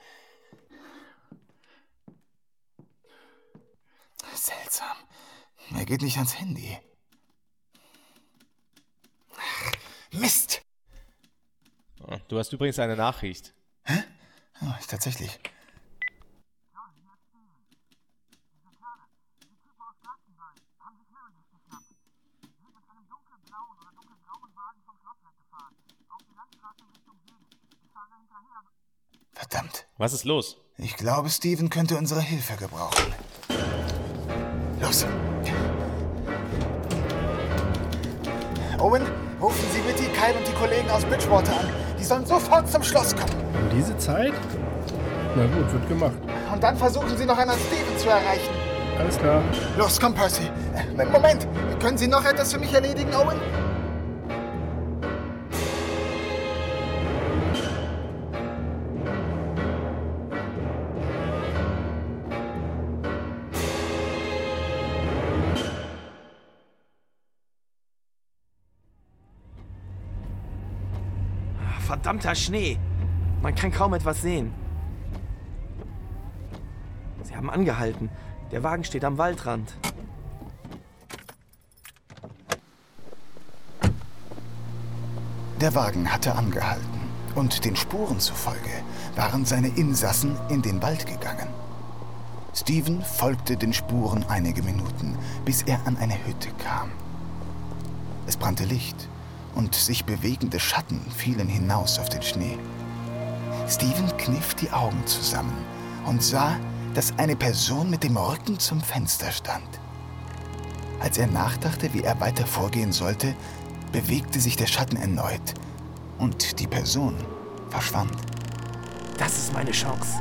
Speaker 7: Seltsam. Er geht nicht ans Handy. Ach, Mist!
Speaker 8: Du hast übrigens eine Nachricht.
Speaker 7: Hä? Oh, tatsächlich. Verdammt.
Speaker 8: Was ist los?
Speaker 7: Ich glaube, Steven könnte unsere Hilfe gebrauchen. Los. Owen, rufen Sie bitte Kyle und die Kollegen aus Bridgewater an. Die sollen sofort zum Schloss kommen.
Speaker 6: Um diese Zeit? Na gut, wird gemacht.
Speaker 7: Und dann versuchen Sie noch einmal Steven zu erreichen.
Speaker 6: Alles klar.
Speaker 7: Los, komm, Percy. Äh, Moment, können Sie noch etwas für mich erledigen, Owen?
Speaker 2: Verdammter Schnee. Man kann kaum etwas sehen. Sie haben angehalten. Der Wagen steht am Waldrand.
Speaker 7: Der Wagen hatte angehalten. Und den Spuren zufolge waren seine Insassen in den Wald gegangen. Steven folgte den Spuren einige Minuten, bis er an eine Hütte kam. Es brannte Licht. Und sich bewegende Schatten fielen hinaus auf den Schnee. Steven kniff die Augen zusammen und sah, dass eine Person mit dem Rücken zum Fenster stand. Als er nachdachte, wie er weiter vorgehen sollte, bewegte sich der Schatten erneut und die Person verschwand.
Speaker 2: Das ist meine Chance.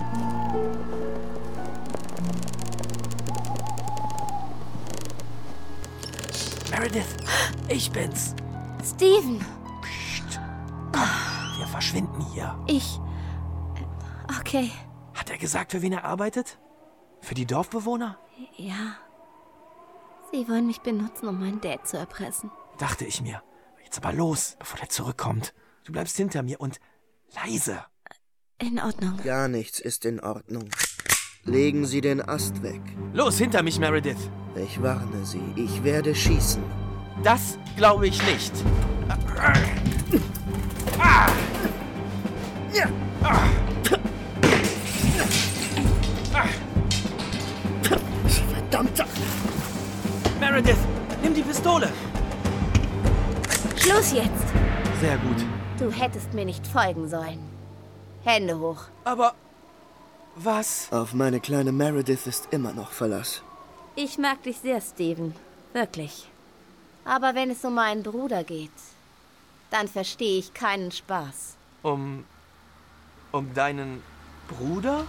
Speaker 2: Meredith, ich bin's.
Speaker 3: Steven!
Speaker 2: Psst. Komm, wir verschwinden hier.
Speaker 3: Ich... Okay.
Speaker 2: Hat er gesagt, für wen er arbeitet? Für die Dorfbewohner?
Speaker 3: Ja. Sie wollen mich benutzen, um meinen Dad zu erpressen.
Speaker 2: Dachte ich mir. Jetzt aber los, bevor er zurückkommt. Du bleibst hinter mir und leise.
Speaker 3: In Ordnung.
Speaker 10: Gar nichts ist in Ordnung. Legen Sie den Ast weg.
Speaker 2: Los, hinter mich, Meredith.
Speaker 10: Ich warne Sie, ich werde schießen.
Speaker 2: Das glaube ich nicht. Ah! Ah!
Speaker 10: Verdammter!
Speaker 2: Meredith, nimm die Pistole.
Speaker 3: Schluss jetzt.
Speaker 2: Sehr gut.
Speaker 3: Du hättest mir nicht folgen sollen. Hände hoch.
Speaker 2: Aber was?
Speaker 10: Auf meine kleine Meredith ist immer noch Verlass.
Speaker 3: Ich mag dich sehr, Steven. Wirklich. Aber wenn es um meinen Bruder geht, dann verstehe ich keinen Spaß.
Speaker 2: Um... um deinen Bruder?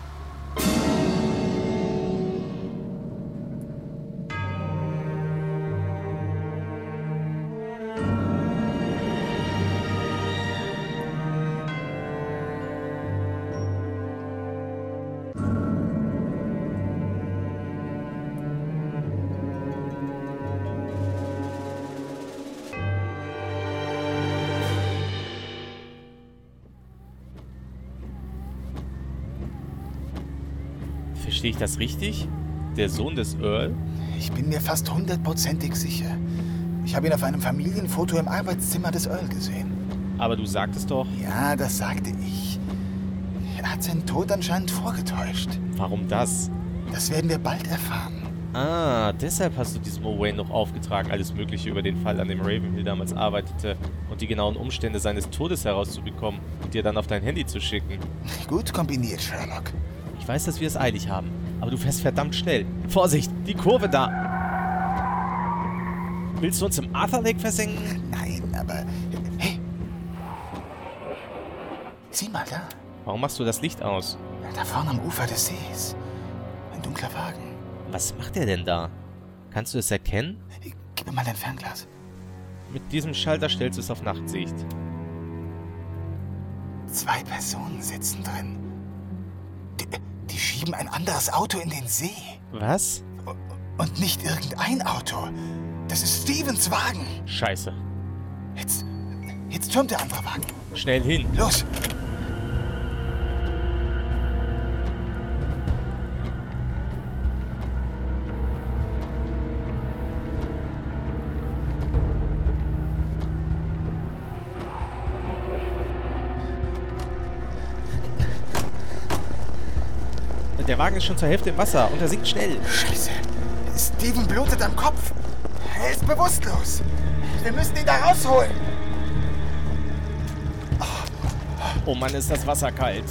Speaker 8: Verstehe ich das richtig? Der Sohn des Earl?
Speaker 7: Ich bin mir fast hundertprozentig sicher. Ich habe ihn auf einem Familienfoto im Arbeitszimmer des Earl gesehen.
Speaker 8: Aber du sagtest doch...
Speaker 7: Ja, das sagte ich. Er hat seinen Tod anscheinend vorgetäuscht.
Speaker 8: Warum das?
Speaker 7: Das werden wir bald erfahren.
Speaker 8: Ah, deshalb hast du diesem Owain noch aufgetragen, alles Mögliche über den Fall, an dem Ravenhill damals arbeitete und die genauen Umstände seines Todes herauszubekommen und dir dann auf dein Handy zu schicken.
Speaker 7: Gut kombiniert, Sherlock.
Speaker 8: Ich weiß, dass wir es eilig haben, aber du fährst verdammt schnell. Vorsicht, die Kurve da! Willst du uns im Arthur Lake versenken?
Speaker 7: Nein, aber... Hey! Sieh mal da.
Speaker 8: Warum machst du das Licht aus?
Speaker 7: Da vorne am Ufer des Sees. Ein dunkler Wagen.
Speaker 8: Was macht er denn da? Kannst du es erkennen?
Speaker 7: Gib mir mal dein Fernglas.
Speaker 8: Mit diesem Schalter stellst du es auf Nachtsicht.
Speaker 7: Zwei Personen sitzen drin. Die, die schieben ein anderes Auto in den See.
Speaker 8: Was?
Speaker 7: Und nicht irgendein Auto. Das ist Stevens Wagen.
Speaker 8: Scheiße.
Speaker 7: Jetzt, jetzt türmt der andere Wagen.
Speaker 8: Schnell hin.
Speaker 7: Los.
Speaker 8: Der Wagen ist schon zur Hälfte im Wasser und er sinkt schnell.
Speaker 7: Scheiße. Steven blutet am Kopf. Er ist bewusstlos. Wir müssen ihn da rausholen.
Speaker 8: Oh Mann, ist das Wasser kalt.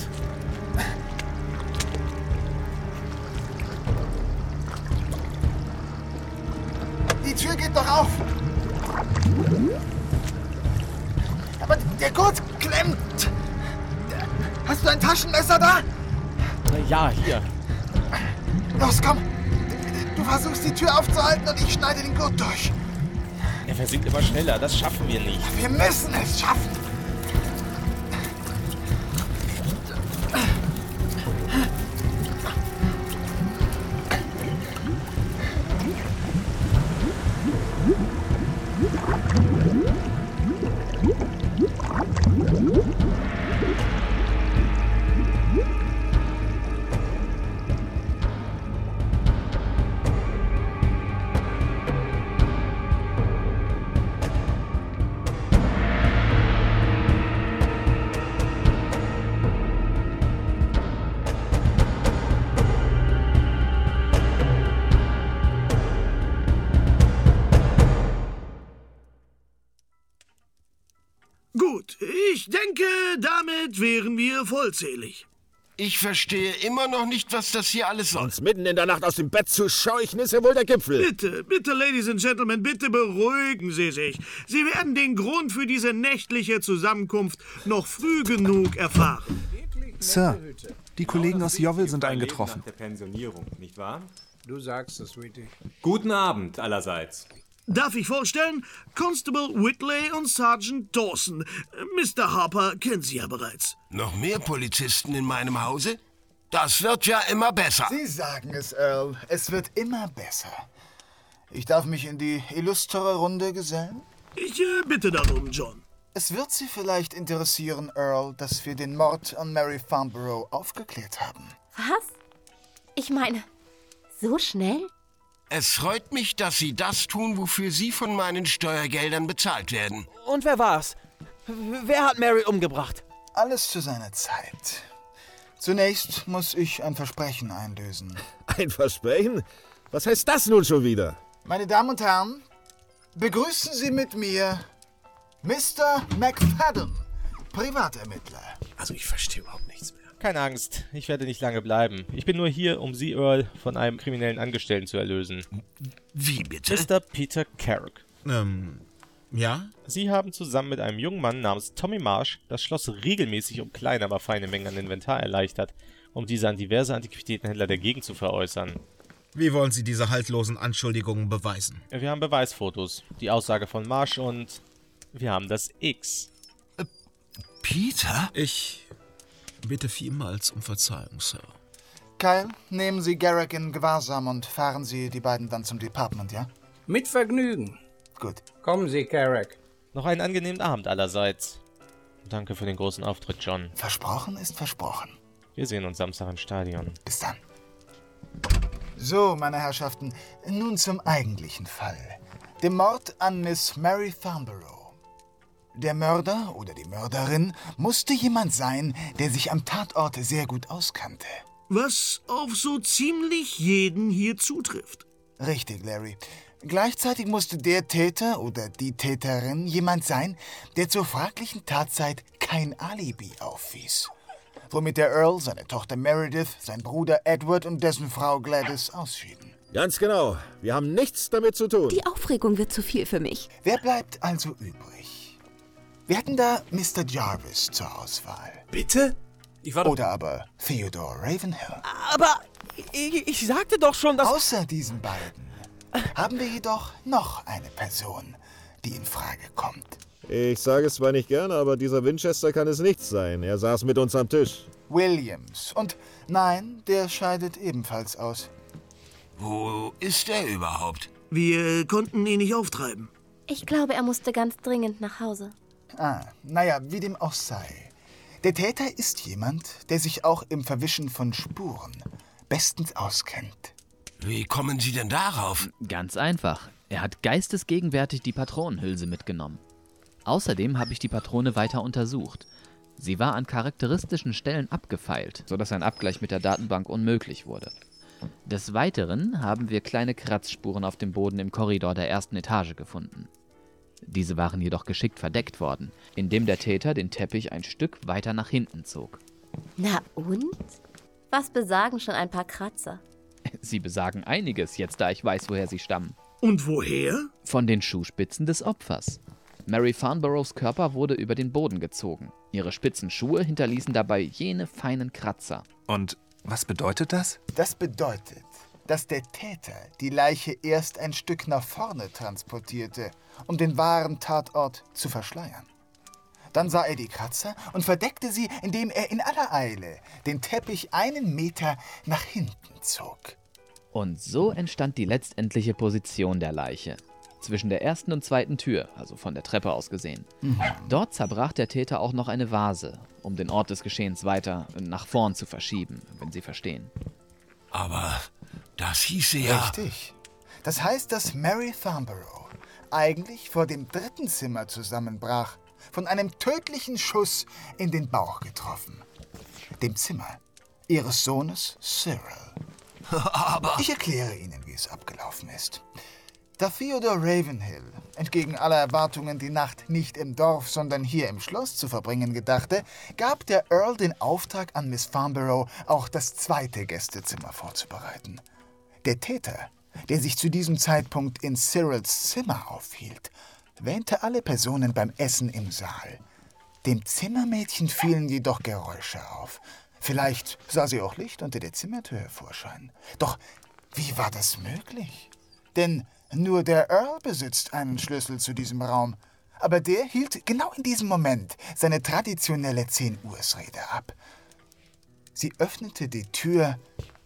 Speaker 7: Die Tür geht doch auf. Aber der Gurt klemmt. Hast du ein Taschenmesser da?
Speaker 8: Ja, hier.
Speaker 7: Los, komm. Du versuchst die Tür aufzuhalten und ich schneide den Gurt durch.
Speaker 8: Er versinkt immer schneller, das schaffen wir nicht.
Speaker 7: Wir müssen es schaffen.
Speaker 14: Gut, ich denke, damit wären wir vollzählig.
Speaker 1: Ich verstehe immer noch nicht, was das hier alles soll.
Speaker 4: Uns mitten in der Nacht aus dem Bett zu scheuchen, ist ja wohl der Gipfel.
Speaker 14: Bitte, bitte, Ladies and Gentlemen, bitte beruhigen Sie sich. Sie werden den Grund für diese nächtliche Zusammenkunft noch früh genug erfahren.
Speaker 11: Sir, die Kollegen aus Yeovil sind eingetroffen.
Speaker 16: Nach der Pensionierung, nicht wahr?
Speaker 22: Du sagst es, Sweetie.
Speaker 16: Guten Abend allerseits.
Speaker 14: Darf ich vorstellen? Constable Whitley und Sergeant Dawson. Mister Harper kennt Sie ja bereits.
Speaker 1: Noch mehr Polizisten in meinem Hause? Das wird ja immer besser.
Speaker 7: Sie sagen es, Earl. Es wird immer besser. Ich darf mich in die illustre Runde gesellen?
Speaker 14: Ich äh, bitte darum, John.
Speaker 7: Es wird Sie vielleicht interessieren, Earl, dass wir den Mord an Mary Farnborough aufgeklärt haben.
Speaker 3: Was? Ich meine, so schnell?
Speaker 1: Es freut mich, dass Sie das tun, wofür Sie von meinen Steuergeldern bezahlt werden.
Speaker 12: Und wer war's? Wer hat Mary umgebracht?
Speaker 7: Alles zu seiner Zeit. Zunächst muss ich ein Versprechen einlösen.
Speaker 4: Ein Versprechen? Was heißt das nun schon wieder?
Speaker 7: Meine Damen und Herren, begrüßen Sie mit mir Mister McFadden, Privatermittler.
Speaker 4: Also ich verstehe überhaupt nichts mehr.
Speaker 8: Keine Angst, ich werde nicht lange bleiben. Ich bin nur hier, um Sie, Earl, von einem kriminellen Angestellten zu erlösen.
Speaker 1: Wie bitte?
Speaker 8: Mister Peter Carrick.
Speaker 19: Ähm, ja?
Speaker 8: Sie haben zusammen mit einem jungen Mann namens Tommy Marsh das Schloss regelmäßig um kleine, aber feine Mengen an Inventar erleichtert, um diese an diverse Antiquitätenhändler der Gegend zu veräußern.
Speaker 19: Wie wollen Sie diese haltlosen Anschuldigungen beweisen?
Speaker 8: Wir haben Beweisfotos, die Aussage von Marsh und wir haben das X.
Speaker 1: Äh, Peter?
Speaker 19: Ich bitte vielmals um Verzeihung, Sir.
Speaker 7: Kyle, nehmen Sie Garrick in Gewahrsam und fahren Sie die beiden dann zum Department, ja?
Speaker 22: Mit Vergnügen.
Speaker 7: Gut.
Speaker 22: Kommen Sie, Carrick.
Speaker 8: Noch einen angenehmen Abend allerseits. Danke für den großen Auftritt, John.
Speaker 7: Versprochen ist versprochen.
Speaker 8: Wir sehen uns Samstag im Stadion.
Speaker 7: Bis dann. So, meine Herrschaften, nun zum eigentlichen Fall. Dem Mord an Miss Mary Farnborough. Der Mörder oder die Mörderin musste jemand sein, der sich am Tatort sehr gut auskannte.
Speaker 14: Was auf so ziemlich jeden hier zutrifft.
Speaker 7: Richtig, Larry. Gleichzeitig musste der Täter oder die Täterin jemand sein, der zur fraglichen Tatzeit kein Alibi aufwies. Womit der Earl, seine Tochter Meredith, sein Bruder Edward und dessen Frau Gladys ausschieden.
Speaker 4: Ganz genau. Wir haben nichts damit zu tun.
Speaker 13: Die Aufregung wird zu viel für mich.
Speaker 7: Wer bleibt also übrig? Wir hatten da Mister Jarvis zur Auswahl.
Speaker 12: Bitte? Ich war doch...
Speaker 7: Oder aber Theodore Ravenhill.
Speaker 12: Aber ich, ich sagte doch schon, dass...
Speaker 7: Außer diesen beiden haben wir jedoch noch eine Person, die in Frage kommt.
Speaker 4: Ich sage es zwar nicht gerne, aber dieser Winchester kann es nicht sein. Er saß mit uns am Tisch.
Speaker 7: Williams. Und nein, der scheidet ebenfalls aus.
Speaker 1: Wo ist er überhaupt?
Speaker 14: Wir konnten ihn nicht auftreiben.
Speaker 3: Ich glaube, er musste ganz dringend nach Hause.
Speaker 7: Ah, naja, wie dem auch sei. Der Täter ist jemand, der sich auch im Verwischen von Spuren bestens auskennt.
Speaker 1: Wie kommen Sie denn darauf?
Speaker 9: Ganz einfach. Er hat geistesgegenwärtig die Patronenhülse mitgenommen. Außerdem habe ich die Patrone weiter untersucht. Sie war an charakteristischen Stellen abgefeilt, sodass ein Abgleich mit der Datenbank unmöglich wurde. Des Weiteren haben wir kleine Kratzspuren auf dem Boden im Korridor der ersten Etage gefunden. Diese waren jedoch geschickt verdeckt worden, indem der Täter den Teppich ein Stück weiter nach hinten zog.
Speaker 3: Na und? Was besagen schon ein paar Kratzer?
Speaker 9: Sie besagen einiges, jetzt da ich weiß, woher sie stammen.
Speaker 14: Und woher?
Speaker 9: Von den Schuhspitzen des Opfers. Mary Farnboroughs Körper wurde über den Boden gezogen. Ihre spitzen Schuhe hinterließen dabei jene feinen Kratzer.
Speaker 11: Und was bedeutet das?
Speaker 7: Das bedeutet, dass der Täter die Leiche erst ein Stück nach vorne transportierte, um den wahren Tatort zu verschleiern. Dann sah er die Kratzer und verdeckte sie, indem er in aller Eile den Teppich einen Meter nach hinten zog.
Speaker 9: Und so entstand die letztendliche Position der Leiche. Zwischen der ersten und zweiten Tür, also von der Treppe aus gesehen. Mhm. Dort zerbrach der Täter auch noch eine Vase, um den Ort des Geschehens weiter nach vorn zu verschieben, wenn Sie verstehen.
Speaker 1: Aber das hieße ja...
Speaker 7: Richtig. Das heißt, dass Mary Farnborough eigentlich vor dem dritten Zimmer zusammenbrach, von einem tödlichen Schuss in den Bauch getroffen. Dem Zimmer ihres Sohnes Cyril.
Speaker 1: Aber...
Speaker 7: Ich erkläre Ihnen, wie es abgelaufen ist. Da Theodore Ravenhill entgegen aller Erwartungen die Nacht nicht im Dorf, sondern hier im Schloss zu verbringen gedachte, gab der Earl den Auftrag an Miss Farnborough, auch das zweite Gästezimmer vorzubereiten. Der Täter, der sich zu diesem Zeitpunkt in Cyrils Zimmer aufhielt, wähnte alle Personen beim Essen im Saal. Dem Zimmermädchen fielen jedoch Geräusche auf. Vielleicht sah sie auch Licht unter der Zimmertür hervorscheinen. Doch wie war das möglich? Denn nur der Earl besitzt einen Schlüssel zu diesem Raum. Aber der hielt genau in diesem Moment seine traditionelle zehn-Uhr-Rede ab. Sie öffnete die Tür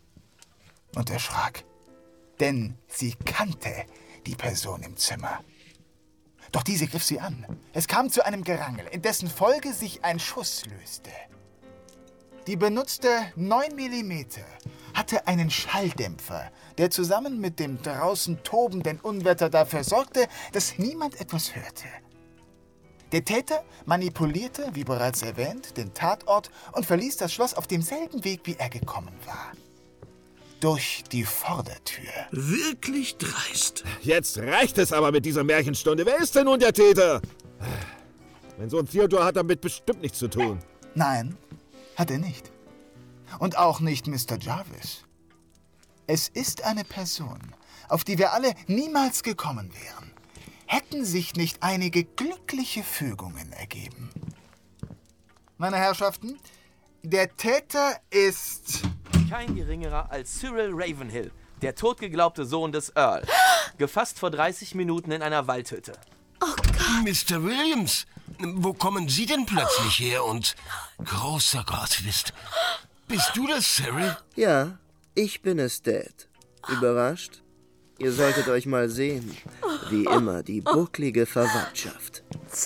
Speaker 7: und erschrak. Denn sie kannte die Person im Zimmer. Doch diese griff sie an. Es kam zu einem Gerangel, in dessen Folge sich ein Schuss löste. Die benutzte neun Millimeter hatte einen Schalldämpfer, der zusammen mit dem draußen tobenden Unwetter dafür sorgte, dass niemand etwas hörte. Der Täter manipulierte, wie bereits erwähnt, den Tatort und verließ das Schloss auf demselben Weg, wie er gekommen war. Durch die Vordertür.
Speaker 14: Wirklich dreist.
Speaker 4: Jetzt reicht es aber mit dieser Märchenstunde. Wer ist denn nun der Täter? Mein Sohn Theodor hat damit bestimmt nichts zu tun.
Speaker 7: Nein, hat er nicht. Und auch nicht Mister Jarvis. Es ist eine Person, auf die wir alle niemals gekommen wären, hätten sich nicht einige glückliche Fügungen ergeben. Meine Herrschaften, der Täter ist...
Speaker 2: Kein geringerer als Cyril Ravenhill, der totgeglaubte Sohn des Earl. Gefasst vor dreißig Minuten in einer Waldhütte.
Speaker 3: Oh Gott.
Speaker 1: Mister Williams, wo kommen Sie denn plötzlich her und... Großer Gott, bist... Bist du das, Cyril?
Speaker 10: Ja, ich bin es, Dad. Überrascht? Ihr solltet euch mal sehen. Wie immer, die bucklige Verwandtschaft.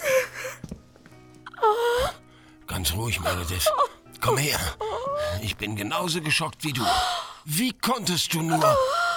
Speaker 1: Ganz ruhig, Meredith. Komm her. Ich bin genauso geschockt wie du. Wie konntest du nur...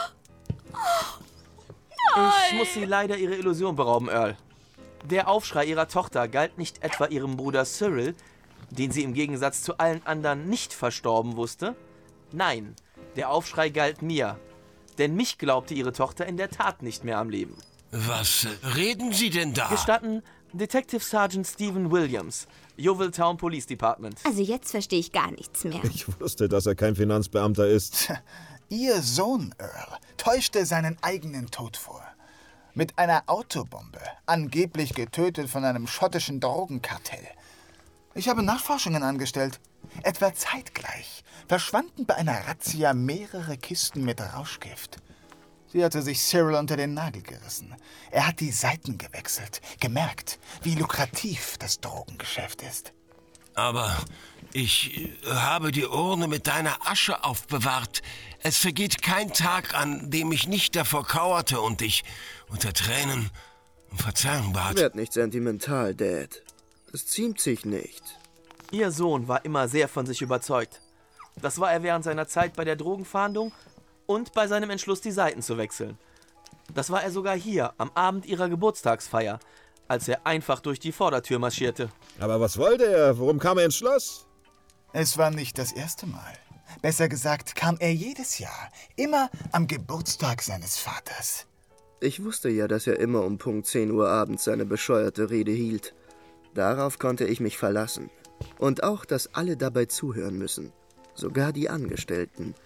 Speaker 2: Ich muss Sie leider Ihre Illusion berauben, Earl. Der Aufschrei Ihrer Tochter galt nicht etwa Ihrem Bruder Cyril, den sie im Gegensatz zu allen anderen nicht verstorben wusste. Nein, der Aufschrei galt mir. Denn mich glaubte ihre Tochter in der Tat nicht mehr am Leben.
Speaker 1: Was reden Sie denn da?
Speaker 2: Gestatten, Detective Sergeant Stephen Williams, Yeovil Town Police Department.
Speaker 13: Also jetzt verstehe ich gar nichts mehr.
Speaker 4: Ich wusste, dass er kein Finanzbeamter ist.
Speaker 7: Ihr Sohn, Earl, täuschte seinen eigenen Tod vor. Mit einer Autobombe, angeblich getötet von einem schottischen Drogenkartell. Ich habe Nachforschungen angestellt. Etwa zeitgleich verschwanden bei einer Razzia mehrere Kisten mit Rauschgift. Sie hatte sich Cyril unter den Nagel gerissen. Er hat die Seiten gewechselt, gemerkt, wie lukrativ das Drogengeschäft ist.
Speaker 1: Aber ich habe die Urne mit deiner Asche aufbewahrt. Es vergeht kein Tag, an dem ich nicht davor kauerte und dich unter Tränen um Verzeihung bat.
Speaker 10: Werd nicht sentimental, Dad. Es ziemt sich nicht.
Speaker 2: Ihr Sohn war immer sehr von sich überzeugt. Das war er während seiner Zeit bei der Drogenfahndung und bei seinem Entschluss, die Seiten zu wechseln. Das war er sogar hier, am Abend ihrer Geburtstagsfeier, als er einfach durch die Vordertür marschierte.
Speaker 4: Aber was wollte er? Warum kam er ins Schloss?
Speaker 7: Es war nicht das erste Mal. Besser gesagt, kam er jedes Jahr, immer am Geburtstag seines Vaters.
Speaker 10: Ich wusste ja, dass er immer um Punkt zehn Uhr abends seine bescheuerte Rede hielt. Darauf konnte ich mich verlassen. Und auch, dass alle dabei zuhören müssen. Sogar die Angestellten.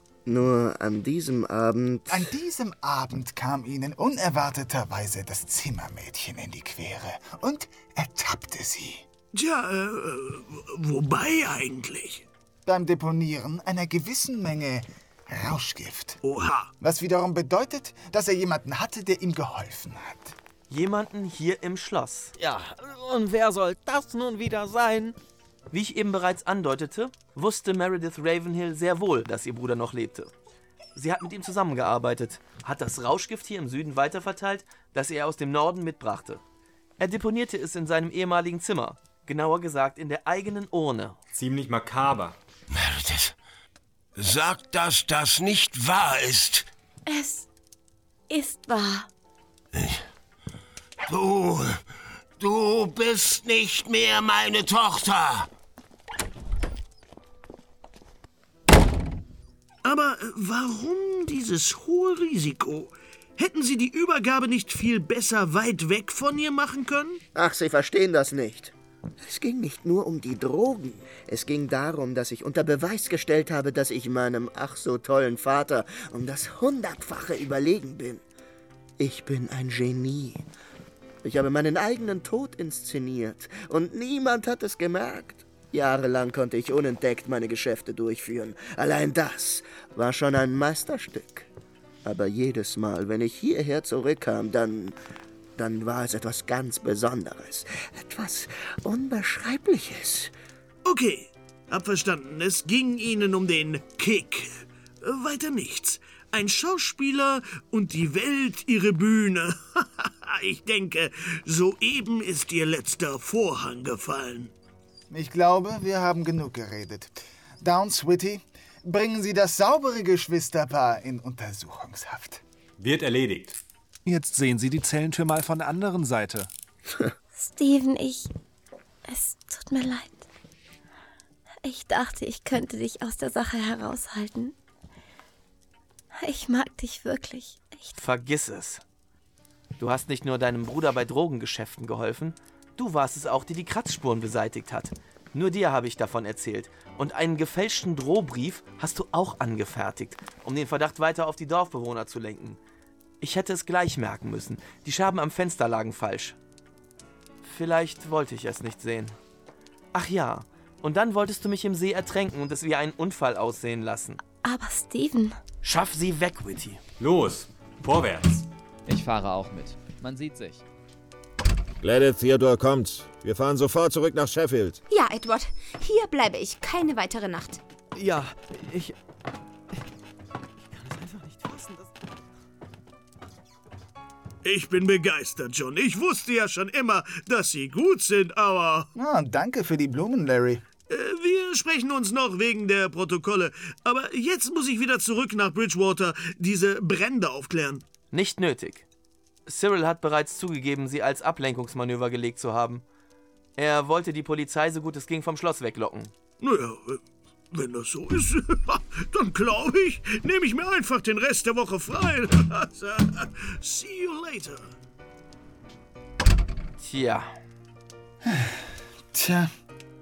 Speaker 10: Nur an diesem Abend...
Speaker 7: An diesem Abend kam ihnen unerwarteterweise das Zimmermädchen in die Quere und ertappte sie.
Speaker 14: Tja, äh, wobei eigentlich?
Speaker 7: Beim Deponieren einer gewissen Menge Rauschgift.
Speaker 14: Oha.
Speaker 7: Was wiederum bedeutet, dass er jemanden hatte, der ihm geholfen hat.
Speaker 2: Jemanden hier im Schloss.
Speaker 12: Ja, und wer soll das nun wieder sein?
Speaker 2: Wie ich eben bereits andeutete, wusste Meredith Ravenhill sehr wohl, dass ihr Bruder noch lebte. Sie hat mit ihm zusammengearbeitet, hat das Rauschgift hier im Süden weiterverteilt, das er aus dem Norden mitbrachte. Er deponierte es in seinem ehemaligen Zimmer, genauer gesagt in der eigenen Urne.
Speaker 16: Ziemlich makaber.
Speaker 1: Meredith, sag, dass das nicht wahr ist.
Speaker 3: Es ist wahr.
Speaker 1: Du, du bist nicht mehr meine Tochter.
Speaker 14: Aber warum dieses hohe Risiko? Hätten Sie die Übergabe nicht viel besser weit weg von ihr machen können?
Speaker 10: Ach, Sie verstehen das nicht. Es ging nicht nur um die Drogen. Es ging darum, dass ich unter Beweis gestellt habe, dass ich meinem ach so tollen Vater um das Hundertfache überlegen bin. Ich bin ein Genie. Ich habe meinen eigenen Tod inszeniert und niemand hat es gemerkt. Jahrelang konnte ich unentdeckt meine Geschäfte durchführen. Allein das war schon ein Meisterstück. Aber jedes Mal, wenn ich hierher zurückkam, dann... dann war es etwas ganz Besonderes. Etwas Unbeschreibliches.
Speaker 14: Okay, hab verstanden. Es ging Ihnen um den Kick. Weiter nichts. Ein Schauspieler und die Welt ihre Bühne. Ich denke, soeben ist Ihr letzter Vorhang gefallen.
Speaker 7: Ich glaube, wir haben genug geredet. Downs Whitty, bringen Sie das saubere Geschwisterpaar in Untersuchungshaft.
Speaker 16: Wird erledigt.
Speaker 11: Jetzt sehen Sie die Zellentür mal von der anderen Seite.
Speaker 3: Steven, ich... Es tut mir leid. Ich dachte, ich könnte dich aus der Sache heraushalten. Ich mag dich wirklich. Echt.
Speaker 2: Vergiss es. Du hast nicht nur deinem Bruder bei Drogengeschäften geholfen, du warst es auch, die die Kratzspuren beseitigt hat. Nur dir habe ich davon erzählt. Und einen gefälschten Drohbrief hast du auch angefertigt, um den Verdacht weiter auf die Dorfbewohner zu lenken. Ich hätte es gleich merken müssen. Die Scherben am Fenster lagen falsch. Vielleicht wollte ich es nicht sehen. Ach ja, und dann wolltest du mich im See ertränken und es wie einen Unfall aussehen lassen.
Speaker 3: Aber Steven...
Speaker 2: Schaff sie weg, Whitty.
Speaker 16: Los, vorwärts.
Speaker 9: Ich fahre auch mit. Man sieht sich.
Speaker 4: Gladys, Theodore, kommt. Wir fahren sofort zurück nach Sheffield.
Speaker 13: Ja, Edward. Hier bleibe ich keine weitere Nacht.
Speaker 12: Ja, ich... Ich kann es einfach nicht fassen, dass...
Speaker 14: Ich bin begeistert, John. Ich wusste ja schon immer, dass Sie gut sind, aber...
Speaker 7: Ah, danke für die Blumen, Larry.
Speaker 14: Äh, wir sprechen uns noch wegen der Protokolle. Aber jetzt muss ich wieder zurück nach Bridgewater, diese Brände aufklären.
Speaker 2: Nicht nötig. Cyril hat bereits zugegeben, sie als Ablenkungsmanöver gelegt zu haben. Er wollte die Polizei so gut es ging vom Schloss weglocken.
Speaker 14: Naja, Wenn das so ist, dann glaube ich, nehme ich mir einfach den Rest der Woche frei. See you later.
Speaker 2: Tja.
Speaker 7: Tja.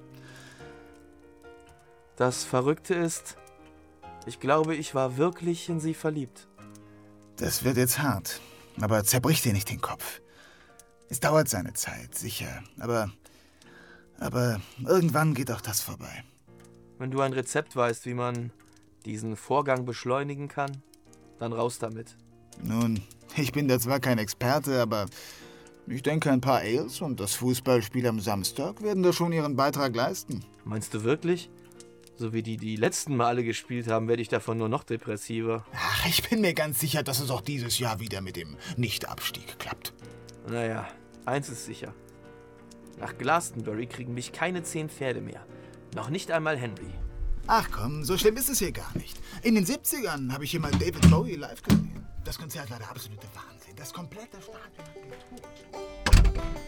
Speaker 2: Das Verrückte ist, ich glaube, ich war wirklich in sie verliebt.
Speaker 7: Das wird jetzt hart, aber zerbrich dir nicht den Kopf. Es dauert seine Zeit, sicher, aber... Aber irgendwann geht auch das vorbei.
Speaker 2: Wenn du ein Rezept weißt, wie man diesen Vorgang beschleunigen kann, dann raus damit.
Speaker 7: Nun, ich bin da zwar kein Experte, aber ich denke, ein paar Ales und das Fußballspiel am Samstag werden da schon ihren Beitrag leisten.
Speaker 2: Meinst du wirklich? So wie die die letzten Male gespielt haben, werde ich davon nur noch depressiver.
Speaker 7: Ach, ich bin mir ganz sicher, dass es auch dieses Jahr wieder mit dem Nichtabstieg klappt.
Speaker 2: Naja, eins ist sicher. Nach Glastonbury kriegen mich keine zehn Pferde mehr. Noch nicht einmal Henry.
Speaker 7: Ach komm, so schlimm ist es hier gar nicht. In den siebzigern habe ich hier mal David Bowie live gesehen. Das Konzert war der absolute Wahnsinn. Das komplette Stadion hat getobt.